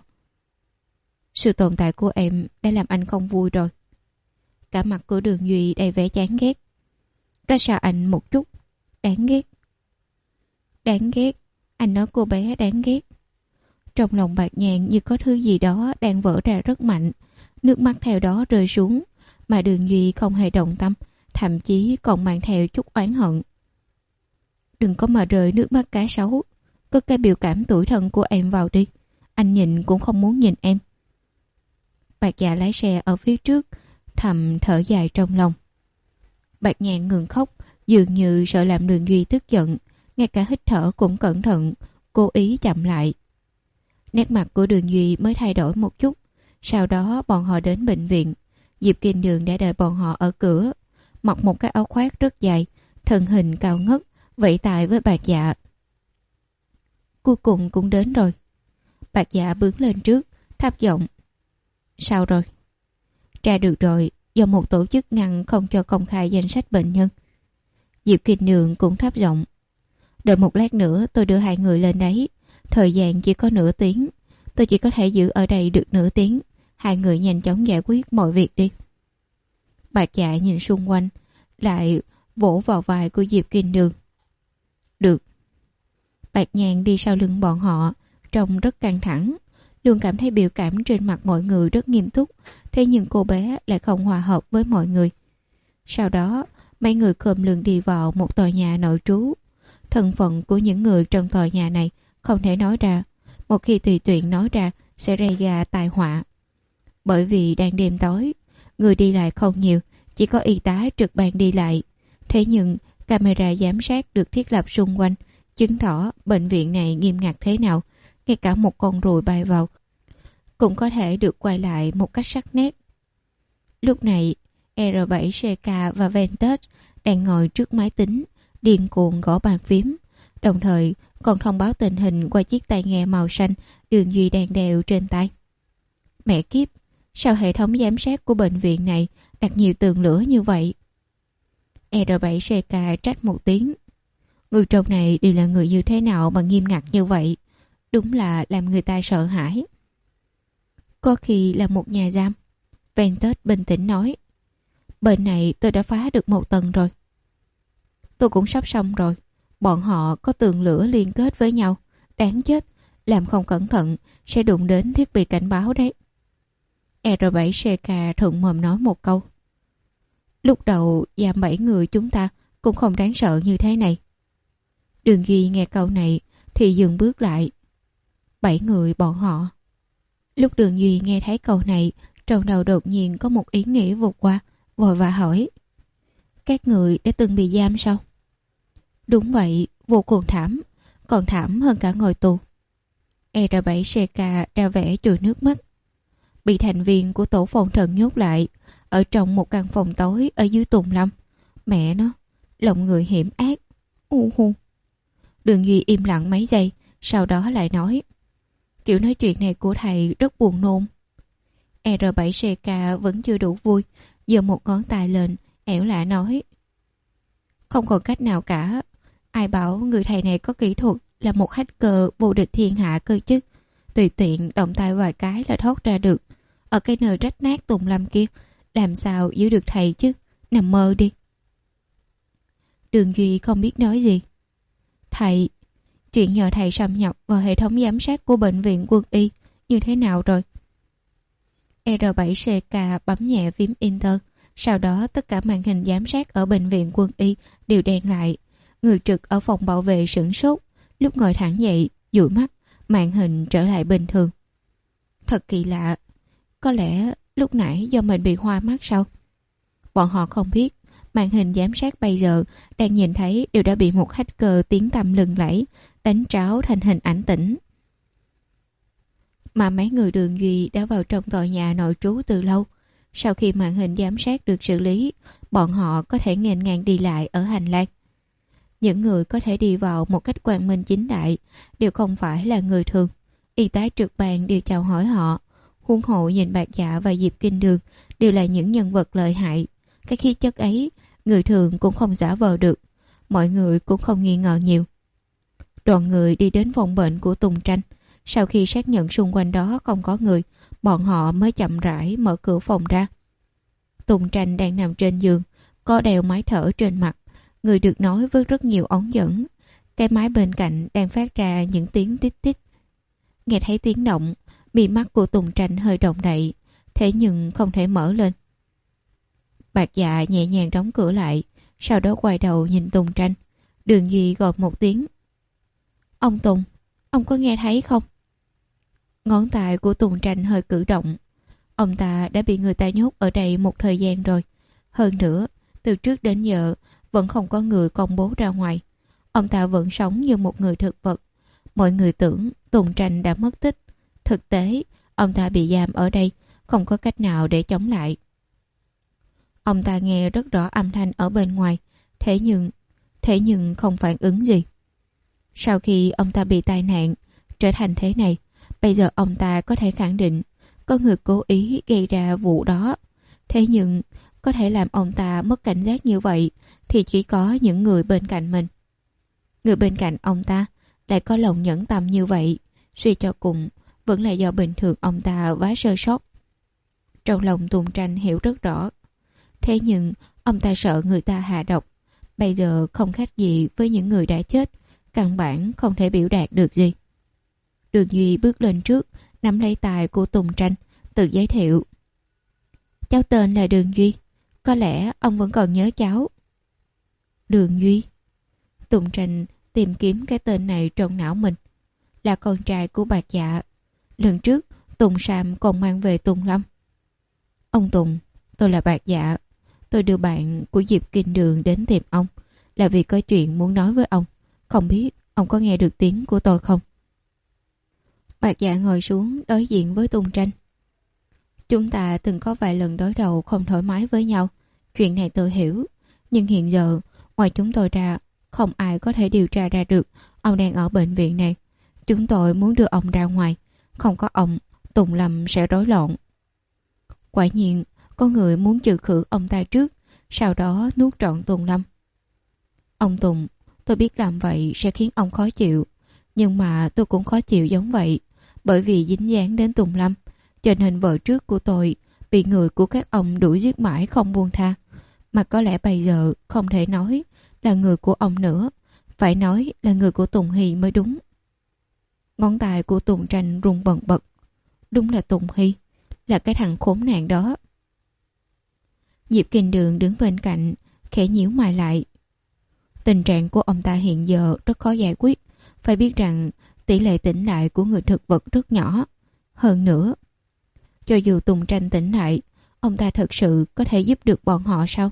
S1: Sự tồn tại của em đã làm anh không vui rồi. Cả mặt của Đường Duy đầy vẻ chán ghét. Cách xa anh một chút. Đáng ghét. Đáng ghét. Anh nói cô bé đáng ghét. Trong lòng Bạc Nhạn như có thứ gì đó đang vỡ ra rất mạnh. Nước mắt theo đó rơi xuống. Mà Đường Duy không hề động tâm, thậm chí còn mang theo chút oán hận. Đừng có mà rơi nước mắt cá sấu. Cất cái biểu cảm tủi thân của em vào đi. Anh nhìn cũng không muốn nhìn em. Bạc Dạ lái xe ở phía trước, thầm thở dài trong lòng. Bạc Nhạn ngừng khóc, dường như sợ làm Đường Duy tức giận. Ngay cả hít thở cũng cẩn thận, cố ý chậm lại. Nét mặt của Đường Duy mới thay đổi một chút. Sau đó bọn họ đến bệnh viện. Diệp Kinh Đường đã đợi bọn họ ở cửa, mặc một cái áo khoác rất dài, thân hình cao ngất, vẫy tay với Bạc Dạ. Cuối cùng cũng đến rồi. Bạc Dạ bước lên trước, thấp giọng. Sao rồi? Tra được rồi, do một tổ chức ngăn không cho công khai danh sách bệnh nhân. Diệp Kinh Đường cũng thấp giọng. Đợi một lát nữa tôi đưa hai người lên đấy. Thời gian chỉ có nửa tiếng. Tôi chỉ có thể giữ ở đây được nửa tiếng. Hai người nhanh chóng giải quyết mọi việc đi. Bạc Dạ nhìn xung quanh, lại vỗ vào vai của Diệp Kinh Đường. Được. Bạc Nhạn đi sau lưng bọn họ, trông rất căng thẳng. Luôn cảm thấy biểu cảm trên mặt mọi người rất nghiêm túc. Thế nhưng cô bé lại không hòa hợp với mọi người. Sau đó, mấy người cơm lưng đi vào một tòa nhà nội trú. Thân phận của những người trong tòa nhà này không thể nói ra. Một khi tùy tiện nói ra sẽ gây ra tai họa. Bởi vì đang đêm tối, người đi lại không nhiều, chỉ có y tá trực ban đi lại. Thế nhưng camera giám sát được thiết lập xung quanh, chứng tỏ bệnh viện này nghiêm ngặt thế nào. Ngay cả một con ruồi bay vào cũng có thể được quay lại một cách sắc nét. Lúc này R bảy xê ca và Ventus đang ngồi trước máy tính, điên cuồng gõ bàn phím, đồng thời còn thông báo tình hình qua chiếc tai nghe màu xanh Đường Duy đang đeo trên tay. Mẹ kiếp, sao hệ thống giám sát của bệnh viện này đặt nhiều tường lửa như vậy? R bảy xê ca trách một tiếng. Người trong này đều là người như thế nào mà nghiêm ngặt như vậy? Đúng là làm người ta sợ hãi. Có khi là một nhà giam. Ventus bình tĩnh nói. Bệnh này tôi đã phá được một tầng rồi. Tôi cũng sắp xong rồi. Bọn họ có tường lửa liên kết với nhau. Đáng chết. Làm không cẩn thận sẽ đụng đến thiết bị cảnh báo đấy. R bảy xê ca thuận mồm nói một câu. Lúc đầu giam bảy người chúng ta cũng không đáng sợ như thế này. Đường Duy nghe câu này thì dừng bước lại. Bảy người bọn họ. Lúc Đường Duy nghe thấy câu này, trong đầu đột nhiên có một ý nghĩ vụt qua, vội vã hỏi. Các người đã từng bị giam sao? Đúng vậy, vô cùng thảm, còn thảm hơn cả ngồi tù. R bảy xê ca ra vẻ chùi nước mắt. Bị thành viên của tổ phòng thần nhốt lại, ở trong một căn phòng tối ở dưới Tùng Lâm. Mẹ nó, lòng người hiểm ác. U hu. Đường Duy im lặng mấy giây, sau đó lại nói. Kiểu nói chuyện này của thầy rất buồn nôn. R bảy xê ca vẫn chưa đủ vui, giơ một ngón tay lên, ẻo lạ nói. Không còn cách nào cả. Ai bảo người thầy này có kỹ thuật là một hacker vô địch thiên hạ cơ chứ. Tùy tiện động tay vài cái là thoát ra được. Ở cái nơi rách nát Tùng Lâm kia, làm sao giữ được thầy chứ? Nằm mơ đi. Đường Duy không biết nói gì. Thầy, chuyện nhờ thầy xâm nhập vào hệ thống giám sát của bệnh viện Quân y như thế nào rồi? R bảy xê ca bấm nhẹ phím Enter. Sau đó tất cả màn hình giám sát ở bệnh viện Quân y đều đen lại. Người trực ở phòng bảo vệ sửng sốt. Lúc ngồi thẳng dậy, dụi mắt, màn hình trở lại bình thường. Thật kỳ lạ. Có lẽ lúc nãy do mình bị hoa mắt sao? Bọn họ không biết màn hình giám sát bây giờ đang nhìn thấy đều đã bị một hacker tiếng tăm lừng lẫy đánh tráo thành hình ảnh tĩnh. Mà mấy người Đường Duy đã vào trong tòa nhà nội trú từ lâu. Sau khi màn hình giám sát được xử lý, bọn họ có thể nghênh ngang đi lại ở hành lang. Những người có thể đi vào một cách quang minh chính đại đều không phải là người thường. Y tá trực ban đều chào hỏi họ. Huống hộ nhìn Bạc Dạ và Diệp Kinh Đường đều là những nhân vật lợi hại. Cái khí chất ấy, người thường cũng không giả vờ được. Mọi người cũng không nghi ngờ nhiều. Đoàn người đi đến phòng bệnh của Tùng Tranh. Sau khi xác nhận xung quanh đó không có người, bọn họ mới chậm rãi mở cửa phòng ra. Tùng Tranh đang nằm trên giường, có đeo máy thở trên mặt. Người được nói với rất nhiều ống dẫn. Cái máy bên cạnh đang phát ra những tiếng tít tít. Nghe thấy tiếng động, mí mắt của Tùng Tranh hơi động đậy, thế nhưng không thể mở lên. Bạc Dạ nhẹ nhàng đóng cửa lại, sau đó quay đầu nhìn Tùng Tranh. Đường Duy gọi một tiếng. Ông Tùng, ông có nghe thấy không? Ngón tay của Tùng Tranh hơi cử động. Ông ta đã bị người ta nhốt ở đây một thời gian rồi. Hơn nữa, từ trước đến giờ vẫn không có người công bố ra ngoài. Ông ta vẫn sống như một người thực vật. Mọi người tưởng Tùng Tranh đã mất tích. Thực tế, ông ta bị giam ở đây, không có cách nào để chống lại. Ông ta nghe rất rõ âm thanh ở bên ngoài, thế nhưng, thế nhưng không phản ứng gì. Sau khi ông ta bị tai nạn, trở thành thế này, bây giờ ông ta có thể khẳng định có người cố ý gây ra vụ đó. Thế nhưng, có thể làm ông ta mất cảnh giác như vậy thì chỉ có những người bên cạnh mình. Người bên cạnh ông ta lại có lòng nhẫn tâm như vậy, suy cho cùng vẫn là do bình thường ông ta quá sơ sót. Trong lòng Tùng Tranh hiểu rất rõ. Thế nhưng ông ta sợ người ta hạ độc. Bây giờ không khác gì với những người đã chết, căn bản không thể biểu đạt được gì. Đường Duy bước lên trước, nắm lấy tay của Tùng Tranh, tự giới thiệu. Cháu tên là Đường Duy, có lẽ ông vẫn còn nhớ cháu. Đường Duy. Tùng Tranh tìm kiếm cái tên này trong não mình. Là con trai của Bạc Dạ. Lần trước Tùng Sam còn mang về Tùng Lâm. Ông Tùng, tôi là Bạc Dạ. Tôi đưa bạn của Diệp Kinh Đường đến tìm ông, là vì có chuyện muốn nói với ông. Không biết ông có nghe được tiếng của tôi không? Bạc Dạ ngồi xuống đối diện với Tùng Tranh. Chúng ta từng có vài lần đối đầu không thoải mái với nhau. Chuyện này tôi hiểu. Nhưng hiện giờ, ngoài chúng tôi ra, không ai có thể điều tra ra được ông đang ở bệnh viện này. Chúng tôi muốn đưa ông ra ngoài. Không có ông, Tùng Lâm sẽ rối loạn. Quả nhiên, có người muốn trừ khử ông ta trước, sau đó nuốt trọn Tùng Lâm. Ông Tùng, tôi biết làm vậy sẽ khiến ông khó chịu. Nhưng mà tôi cũng khó chịu giống vậy. Bởi vì dính dáng đến Tùng Lâm, cho nên vợ trước của tôi bị người của các ông đuổi giết mãi không buông tha. Mà có lẽ bây giờ không thể nói là người của ông nữa, phải nói là người của Tùng Hy mới đúng. Ngón tay của Tùng Tranh rung bần bật. Đúng là Tùng Hy, là cái thằng khốn nạn đó. Diệp Kinh Đường đứng bên cạnh, khẽ nhíu mày lại. Tình trạng của ông ta hiện giờ rất khó giải quyết. Phải biết rằng tỷ lệ tỉnh lại của người thực vật rất nhỏ. Hơn nữa, cho dù Tùng Tranh tỉnh lại, ông ta thật sự có thể giúp được bọn họ sao?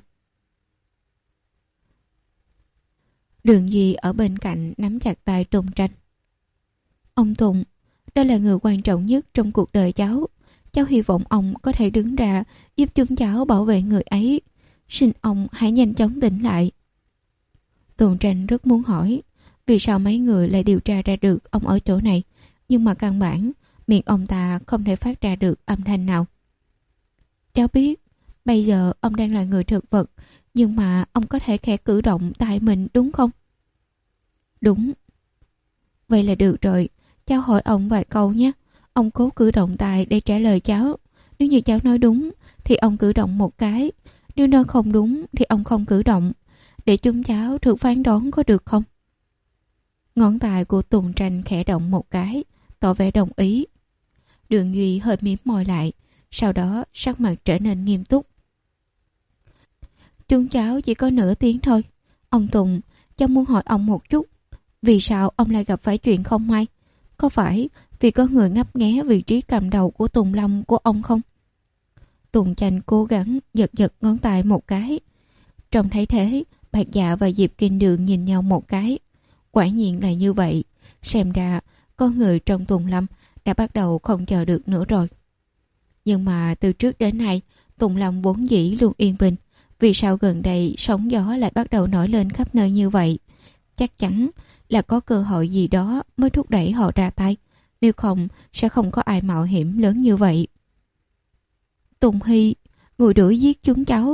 S1: Đường Duy ở bên cạnh nắm chặt tay Tùng Tranh. Ông Tùng, đó là người quan trọng nhất trong cuộc đời cháu. Cháu hy vọng ông có thể đứng ra giúp chúng cháu bảo vệ người ấy. Xin ông hãy nhanh chóng tỉnh lại. Tùng Tranh rất muốn hỏi vì sao mấy người lại điều tra ra được ông ở chỗ này, nhưng mà căn bản miệng ông ta không thể phát ra được âm thanh nào. Cháu biết bây giờ ông đang là người thực vật, nhưng mà ông có thể khẽ cử động tại mình đúng không? Đúng. Vậy là được rồi, cháu hỏi ông vài câu nhé. Ông cố cử động tay để trả lời cháu. Nếu như cháu nói đúng thì ông cử động một cái, nếu nói không đúng thì ông không cử động, để chúng cháu thử phán đoán có được không? Ngón tay của Tùng Tranh khẽ động một cái, tỏ vẻ đồng ý. Đường Duy hơi mím môi lại, sau đó sắc mặt trở nên nghiêm túc. Chúng cháu chỉ có nửa tiếng thôi. Ông Tùng, cháu muốn hỏi ông một chút. Vì sao ông lại gặp phải chuyện không may? Có phải vì có người ngấp nghé vị trí cầm đầu của Tùng Lâm của ông không? Tùng Tranh cố gắng giật giật ngón tay một cái. Trông thấy thế, Bạc Dạ và Diệp Kinh Đường nhìn nhau một cái. Quả nhiên là như vậy. Xem ra có người trong Tùng Lâm đã bắt đầu không chờ được nữa rồi. Nhưng mà từ trước đến nay, Tùng Lâm vốn dĩ luôn yên bình. Vì sao gần đây sóng gió lại bắt đầu nổi lên khắp nơi như vậy? Chắc chắn là có cơ hội gì đó mới thúc đẩy họ ra tay. Nếu không, sẽ không có ai mạo hiểm lớn như vậy. Tùng Hy, người đuổi giết chúng cháu.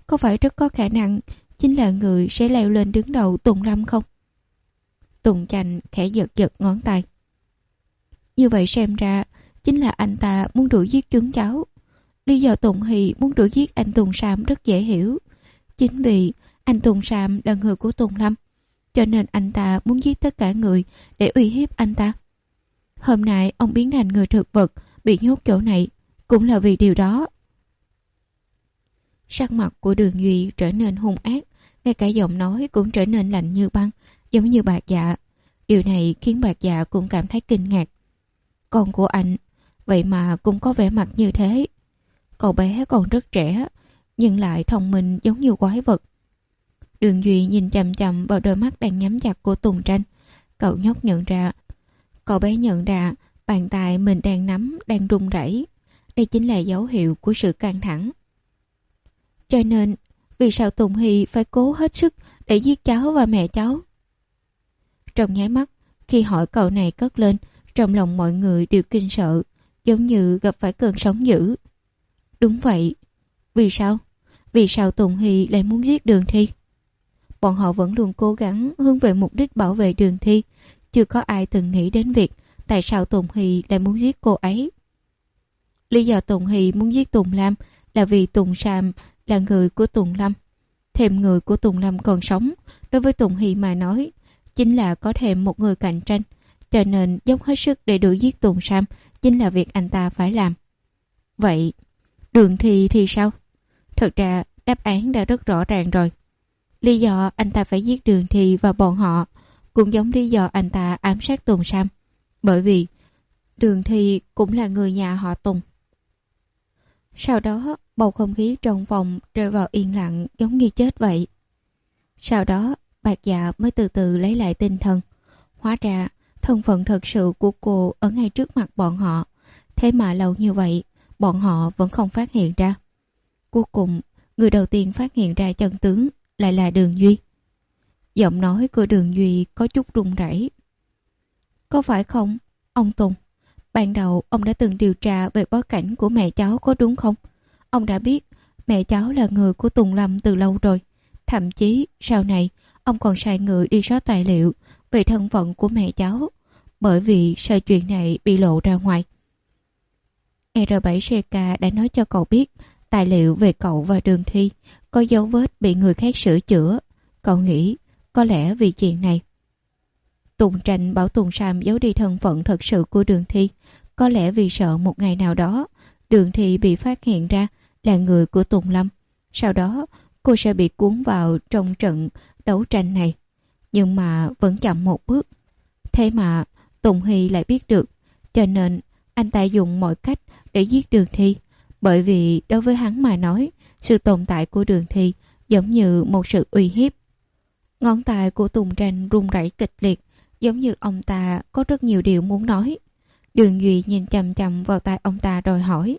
S1: có phải rất có khả năng chính là người sẽ leo lên đứng đầu Tùng Lâm không? Tùng Tranh khẽ giật giật ngón tay. Như vậy xem ra chính là anh ta muốn đuổi giết chúng cháu. Lý do Tùng Hy muốn đuổi giết anh Tùng Sam rất dễ hiểu. Chính vì anh Tùng Sam là người của Tùng Lâm, cho nên anh ta muốn giết tất cả người để uy hiếp anh ta. Hôm nay ông biến thành người thực vật bị nhốt chỗ này cũng là vì điều đó. Sắc mặt của Đường Duy trở nên hung ác, ngay cả giọng nói cũng trở nên lạnh như băng, giống như Bạc Dạ. Điều này khiến Bạc Dạ cũng cảm thấy kinh ngạc. Con của anh vậy mà cũng có vẻ mặt như thế. Cậu bé còn rất trẻ, nhưng lại thông minh giống như quái vật. Đường Duy nhìn chằm chằm vào đôi mắt đang nhắm chặt của Tùng Tranh. Cậu nhóc nhận ra, cậu bé nhận ra bàn tay mình đang nắm đang run rẩy. Đây chính là dấu hiệu của sự căng thẳng. Cho nên, vì sao Tùng Hy phải cố hết sức để giết cháu và mẹ cháu? Trong nháy mắt, khi hỏi cậu này cất lên, trong lòng mọi người đều kinh sợ, giống như gặp phải cơn sóng dữ. Đúng vậy. Vì sao? Vì sao Tùng Hy lại muốn giết Đường Thi? Bọn họ vẫn luôn cố gắng hướng về mục đích bảo vệ Đường Thi. Chưa có ai từng nghĩ đến việc tại sao Tùng Hy lại muốn giết cô ấy. Lý do Tùng Hy muốn giết Tùng Lam là vì Tùng Sam là người của Tùng Lâm. Thêm người của Tùng Lâm còn sống, đối với Tùng Hy mà nói, chính là có thêm một người cạnh tranh. Cho nên dốc hết sức để đuổi giết Tùng Sam chính là việc anh ta phải làm. Vậy Đường Thi thì sao? Thật ra đáp án đã rất rõ ràng rồi. Lý do anh ta phải giết Đường Thi và bọn họ cũng giống lý do anh ta ám sát Tùng Sam. Bởi vì Đường Thi cũng là người nhà họ Tùng. Sau đó bầu không khí trong phòng rơi vào yên lặng giống như chết vậy. Sau đó Bạc Dạ mới từ từ lấy lại tinh thần. Hóa ra thân phận thật sự của cô ở ngay trước mặt bọn họ. Thế mà lâu như vậy bọn họ vẫn không phát hiện ra. Cuối cùng người đầu tiên phát hiện ra chân tướng lại là Đường Duy. Giọng nói của Đường Duy có chút run rẩy. Có phải không, ông Tùng? Ban đầu ông đã từng điều tra về bối cảnh của mẹ cháu có đúng không? Ông đã biết mẹ cháu là người của Tùng Lâm từ lâu rồi. Thậm chí sau này ông còn sai người đi soát tài liệu về thân phận của mẹ cháu, bởi vì sợ chuyện này bị lộ ra ngoài. R bảy C K đã nói cho cậu biết tài liệu về cậu và Đường Thi có dấu vết bị người khác sửa chữa. Cậu nghĩ có lẽ vì chuyện này Tùng Tranh bảo Tùng Sam giấu đi thân phận thật sự của Đường Thi. Có lẽ vì sợ một ngày nào đó Đường Thi bị phát hiện ra là người của Tùng Lâm. Sau đó cô sẽ bị cuốn vào trong trận đấu tranh này. Nhưng mà vẫn chậm một bước. Thế mà Tùng Hy lại biết được, cho nên anh ta dùng mọi cách để giết Đường Thi. Bởi vì đối với hắn mà nói, sự tồn tại của Đường Thi giống như một sự uy hiếp. Ngón tay của Tùng Tranh run rẩy kịch liệt, giống như ông ta có rất nhiều điều muốn nói. Đường Duy nhìn chằm chằm vào tay ông ta rồi hỏi: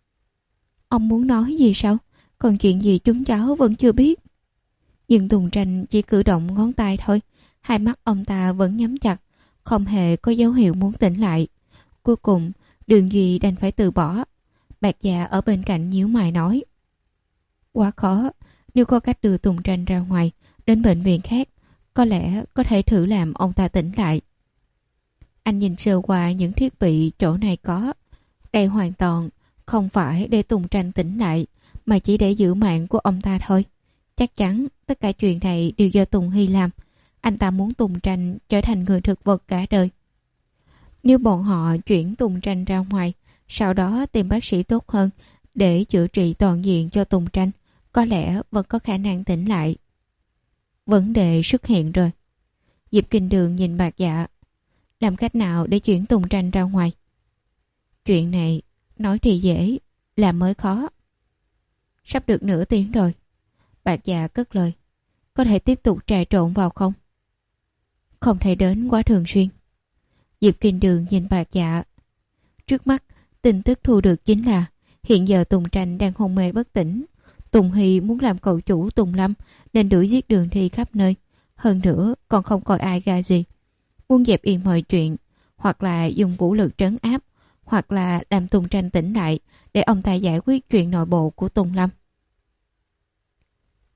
S1: Ông muốn nói gì sao? Còn chuyện gì chúng cháu vẫn chưa biết. Nhưng Tùng Tranh chỉ cử động ngón tay thôi. Hai mắt ông ta vẫn nhắm chặt, không hề có dấu hiệu muốn tỉnh lại. Cuối cùng Đường Duy đành phải từ bỏ. Bạc Dạ ở bên cạnh nhíu mày nói: Quá khó. Nếu có cách đưa Tùng Tranh ra ngoài, đến bệnh viện khác, có lẽ có thể thử làm ông ta tỉnh lại. Anh nhìn sơ qua những thiết bị chỗ này có. Đây hoàn toàn không phải để Tùng Tranh tỉnh lại, mà chỉ để giữ mạng của ông ta thôi. Chắc chắn tất cả chuyện này đều do Tùng Hy làm. Anh ta muốn Tùng Tranh trở thành người thực vật cả đời. Nếu bọn họ chuyển Tùng Tranh ra ngoài, sau đó tìm bác sĩ tốt hơn để chữa trị toàn diện cho Tùng Tranh, có lẽ vẫn có khả năng tỉnh lại. Vấn đề xuất hiện rồi. Diệp Kinh Đường nhìn Bạc Dạ. Làm cách nào để chuyển Tùng Tranh ra ngoài? Chuyện này nói thì dễ, làm mới khó. Sắp được nửa tiếng rồi. Bạc Dạ cất lời: Có thể tiếp tục trà trộn vào không? Không thể đến quá thường xuyên. Diệp Kinh Đường nhìn Bạc Dạ. Trước mắt tin tức thu được chính là hiện giờ Tùng Tranh đang hôn mê bất tỉnh. Tùng Hy muốn làm cậu chủ Tùng Lâm nên đuổi giết Đường Thi khắp nơi. Hơn nữa còn không coi ai ra gì. Muốn dẹp yên mọi chuyện, hoặc là dùng vũ lực trấn áp, hoặc là làm Tùng Tranh tỉnh lại để ông ta giải quyết chuyện nội bộ của Tùng Lâm.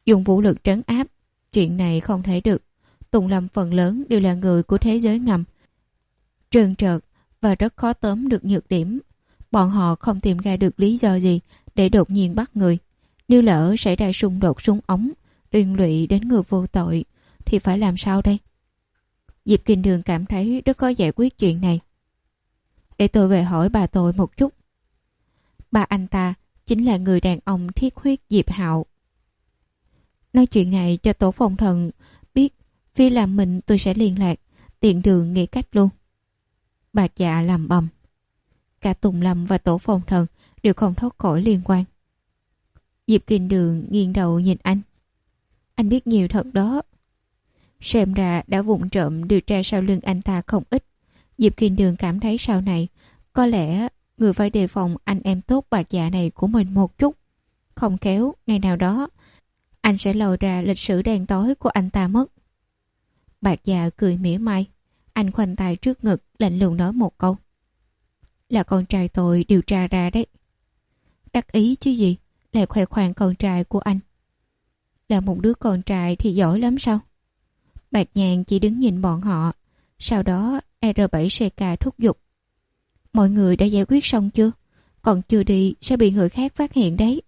S1: dùng vũ lực trấn áp. Chuyện này không thể được. Tùng Lâm phần lớn đều là người của thế giới ngầm, trơn trượt và rất khó tóm được nhược điểm. Bọn họ không tìm ra được lý do gì để đột nhiên bắt người. Nếu lỡ xảy ra xung đột súng ống, liên lụy đến người vô tội, thì phải làm sao đây? Diệp Kinh Đường cảm thấy rất khó giải quyết chuyện này. Để tôi về hỏi bà tôi một chút. Bà anh ta chính là người đàn ông thiết huyết Diệp Hạo. Nói chuyện này cho tổ phong thần biết, vì làm mình tôi sẽ liên lạc, tiện đường nghĩ cách luôn. Bạc Dạ làm bầm. Cả Tùng Lâm và tổ phong thần đều không thoát khỏi liên quan. Diệp Kinh Đường nghiêng đầu nhìn anh. Anh biết nhiều thật đó. Xem ra đã vụng trộm điều tra sau lưng anh ta không ít. Diệp Kinh Đường cảm thấy sau này có lẽ người phải đề phòng anh em tốt Bạc Dạ này của mình một chút. Không khéo ngày nào đó anh sẽ lòi ra lịch sử đen tối của anh ta mất. Bạc Dạ cười mỉa mai. Anh khoanh tay trước ngực lạnh lùng nói một câu. Là con trai tôi điều tra ra đấy. Đắc ý chứ gì, lại khoe khoang con trai của anh. Là một đứa con trai thì giỏi lắm sao? Bạc Nhàn chỉ đứng nhìn bọn họ. Sau đó R bảy C K thúc giục. Mọi người đã giải quyết xong chưa? Còn chưa đi sẽ bị người khác phát hiện đấy.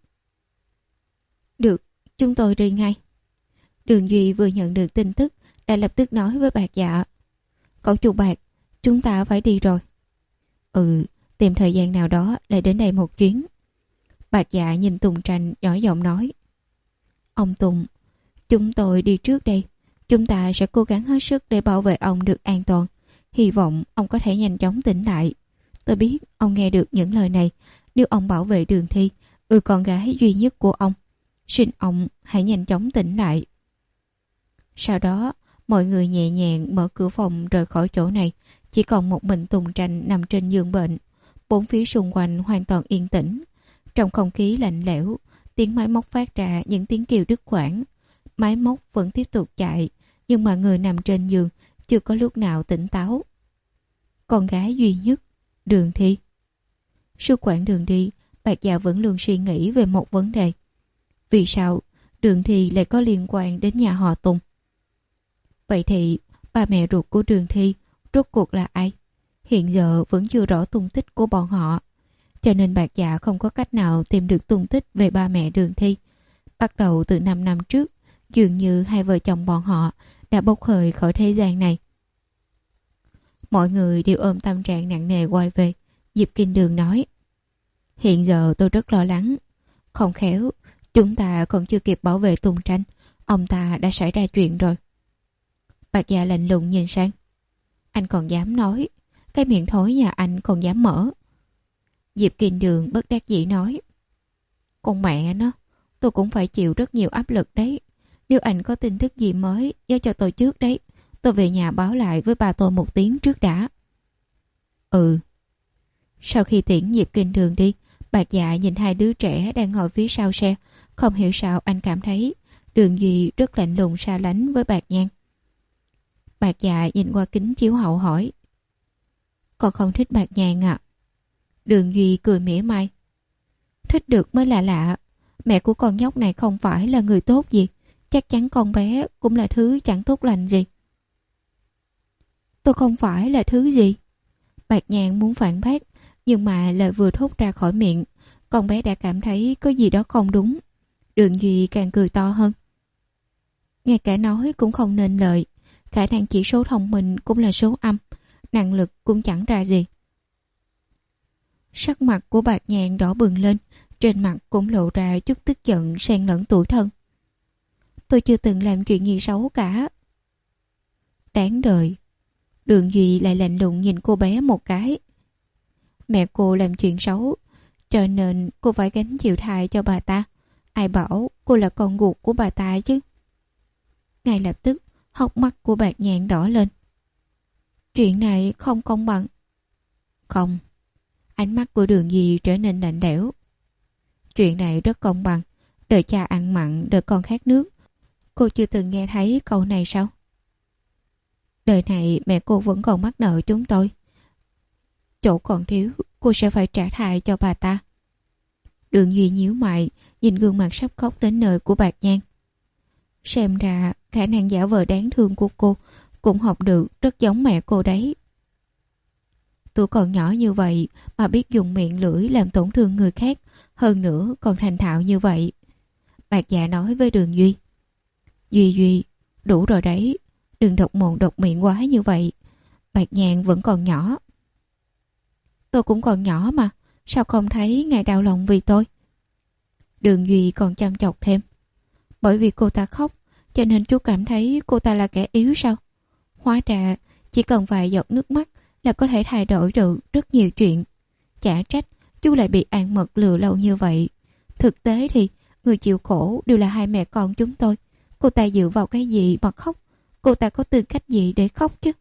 S1: Được, chúng tôi đi ngay. Đường Duy vừa nhận được tin tức đã lập tức nói với Bạc Dạ. Cậu chủ Bạc, chúng ta phải đi rồi. Ừ, tìm thời gian nào đó lại đến đây một chuyến. Bạc Dạ nhìn Tùng Tranh nhỏ giọng nói. Ông Tùng, chúng tôi đi trước đây. Chúng ta sẽ cố gắng hết sức để bảo vệ ông được an toàn. Hy vọng ông có thể nhanh chóng tỉnh lại. Tôi biết ông nghe được những lời này. Nếu ông bảo vệ Đường Thi, người con gái duy nhất của ông, xin ông hãy nhanh chóng tỉnh lại. Sau đó, mọi người nhẹ nhàng mở cửa phòng rời khỏi chỗ này. Chỉ còn một mình Tùng Tranh nằm trên giường bệnh. Bốn phía xung quanh hoàn toàn yên tĩnh. Trong không khí lạnh lẽo, tiếng máy móc phát ra những tiếng kêu đứt quãng. Máy móc vẫn tiếp tục chạy, nhưng mà người nằm trên giường chưa có lúc nào tỉnh táo. Con gái duy nhất, Đường Thi. Suốt quãng đường đi, Bạc Dạ vẫn luôn suy nghĩ về một vấn đề. Vì sao Đường Thi lại có liên quan đến nhà họ Tùng? Vậy thì ba mẹ ruột của Đường Thi rốt cuộc là ai? Hiện giờ vẫn chưa rõ tung tích của bọn họ. Cho nên Bạc Dạ không có cách nào tìm được tung tích về ba mẹ Đường Thi. Bắt đầu từ năm năm trước, dường như hai vợ chồng bọn họ đã bốc hơi khỏi thế gian này. Mọi người đều ôm tâm trạng nặng nề quay về. Diệp Kinh Đường nói. Hiện giờ tôi rất lo lắng. Không khéo, chúng ta còn chưa kịp bảo vệ Tùng Tranh, ông ta đã xảy ra chuyện rồi. Bạc Dạ lạnh lùng nhìn sang. Anh còn dám nói, cái miệng thối nhà anh còn dám mở. Diệp Kinh Đường bất đắc dĩ nói. Con mẹ nó, tôi cũng phải chịu rất nhiều áp lực đấy. Nếu anh có tin tức gì mới, nhớ cho tôi trước đấy. Tôi về nhà báo lại với bà tôi một tiếng trước đã. Ừ. Sau khi tiễn Diệp Kinh Đường đi, Bạc Dạ nhìn hai đứa trẻ đang ngồi phía sau xe. Không hiểu sao anh cảm thấy Đường Duy rất lạnh lùng xa lánh với Bạc Nhan. Bạc Dạ nhìn qua kính chiếu hậu hỏi. Con không thích Bạc Nhan à? Đường Duy cười mỉa mai. Thích được mới là lạ. Mẹ của con nhóc này không phải là người tốt gì. Chắc chắn con bé cũng là thứ chẳng tốt lành gì. Tôi không phải là thứ gì. Bạc Nhan muốn phản bác, nhưng mà lời vừa thốt ra khỏi miệng, con bé đã cảm thấy có gì đó không đúng. Đường Duy càng cười to hơn. Ngay cả nói cũng không nên lời. Khả năng chỉ số thông minh cũng là số âm, năng lực cũng chẳng ra gì. Sắc mặt của Bạc Nhan đỏ bừng lên, trên mặt cũng lộ ra chút tức giận xen lẫn tủi thân. Tôi chưa từng làm chuyện gì xấu cả. Đáng đời. Đường Duy lại lạnh lùng nhìn cô bé một cái. Mẹ cô làm chuyện xấu, cho nên cô phải gánh chịu thai cho bà ta. Ai bảo cô là con ruột của bà ta chứ? Ngay lập tức, hốc mắt của Bạc Nhạn đỏ lên. Chuyện này không công bằng. Không. Ánh mắt của Đường Duy trở nên lạnh lẽo. Chuyện này rất công bằng. Đời cha ăn mặn, đời con khát nước. Cô chưa từng nghe thấy câu này sao? Đời này mẹ cô vẫn còn mắc nợ chúng tôi. Chỗ còn thiếu, cô sẽ phải trả thai cho bà ta. Đường Duy nhíu mày, nhìn gương mặt sắp khóc đến nơi của Bạc Nhan. Xem ra khả năng giả vờ đáng thương của cô cũng học được rất giống mẹ cô đấy. Tuổi còn nhỏ như vậy mà biết dùng miệng lưỡi làm tổn thương người khác, hơn nữa còn thành thạo như vậy. Bạc Dạ nói với Đường Duy. Duy Duy, đủ rồi đấy, đừng độc mồm độc miệng quá như vậy. Bạc Nhàn vẫn còn nhỏ. Tôi cũng còn nhỏ mà, sao không thấy ngài đau lòng vì tôi? Đường Duy còn chăm chọc thêm. Bởi vì cô ta khóc, cho nên chú cảm thấy cô ta là kẻ yếu sao? Hóa ra chỉ cần vài giọt nước mắt là có thể thay đổi được rất nhiều chuyện. Chả trách chú lại bị An Mật lừa lâu như vậy. Thực tế thì người chịu khổ đều là hai mẹ con chúng tôi. Cô ta dựa vào cái gì mà khóc? Cô ta có tư cách gì để khóc chứ?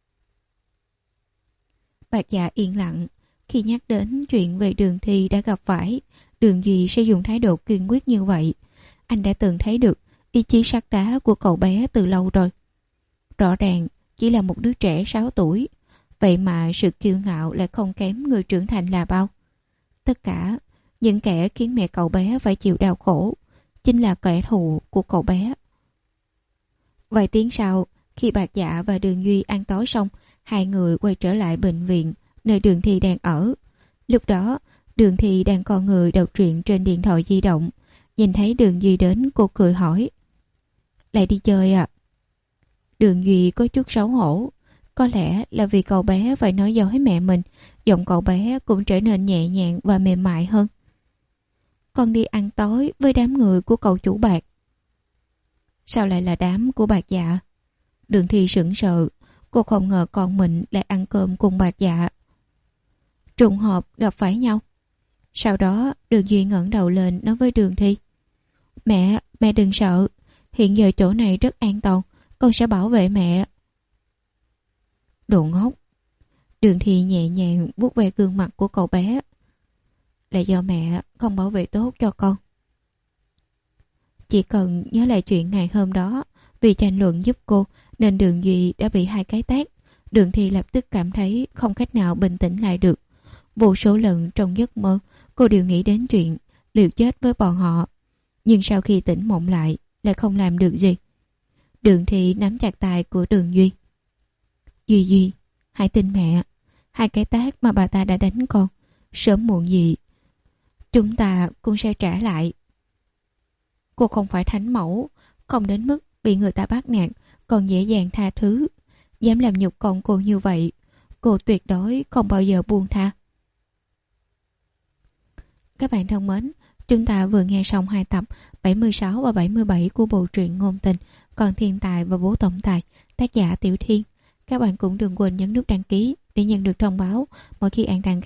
S1: Bạc Dạ yên lặng. Khi nhắc đến chuyện về Đường Thi đã gặp phải, Đường Duy sẽ dùng thái độ kiên quyết như vậy. Anh đã từng thấy được ý chí sắt đá của cậu bé từ lâu rồi. Rõ ràng chỉ là một đứa trẻ sáu tuổi, vậy mà sự kiêu ngạo lại không kém người trưởng thành là bao. Tất cả những kẻ khiến mẹ cậu bé phải chịu đau khổ chính là kẻ thù của cậu bé. Vài tiếng sau, khi Bạc Dạ và Đường Duy ăn tối xong, hai người quay trở lại bệnh viện nơi Đường Thi đang ở. Lúc đó Đường Thi đang con người đọc truyện trên điện thoại di động. Nhìn thấy Đường Duy đến, cô cười hỏi. Lại đi chơi à? Đường Duy có chút xấu hổ. Có lẽ là vì cậu bé phải nói dối mẹ mình, giọng cậu bé cũng trở nên nhẹ nhàng và mềm mại hơn. Con đi ăn tối với đám người của cậu chủ Bạc. Sao lại là đám của Bạc Dạ? Đường Thi sững sờ. Cô không ngờ con mình lại ăn cơm cùng Bạc Dạ. Trùng hợp gặp phải nhau. Sau đó Đường Duy ngẩng đầu lên nói với Đường Thi. Mẹ, mẹ đừng sợ. Hiện giờ chỗ này rất an toàn. Con sẽ bảo vệ mẹ. Đồ ngốc. Đường Thi nhẹ nhàng vuốt ve gương mặt của cậu bé. Là do mẹ không bảo vệ tốt cho con. Chỉ cần nhớ lại chuyện ngày hôm đó, vì tranh luận giúp cô nên Đường Duy đã bị hai cái tát. Đường Thi lập tức cảm thấy không cách nào bình tĩnh lại được. Vô số lần trong giấc mơ cô đều nghĩ đến chuyện liều chết với bọn họ, nhưng sau khi tỉnh mộng lại lại không làm được gì. Đường Thi nắm chặt tay của Đường Duy. Duy Duy, hãy tin mẹ. Hai cái tát mà bà ta đã đánh con, sớm muộn gì chúng ta cũng sẽ trả lại. Cô không phải thánh mẫu, không đến mức bị người ta bắt nạt còn dễ dàng tha thứ. Dám làm nhục con cô như vậy, cô tuyệt đối không bao giờ buông tha. Các bạn thân mến, chúng ta vừa nghe xong hai tập bảy mươi sáu và bảy mươi bảy của bộ truyện Ngôn Tình, Còn Thiên Tài và Bố Tổng Tài, tác giả Tiểu Thiên. Các bạn cũng đừng quên nhấn nút đăng ký để nhận được thông báo mỗi khi An đăng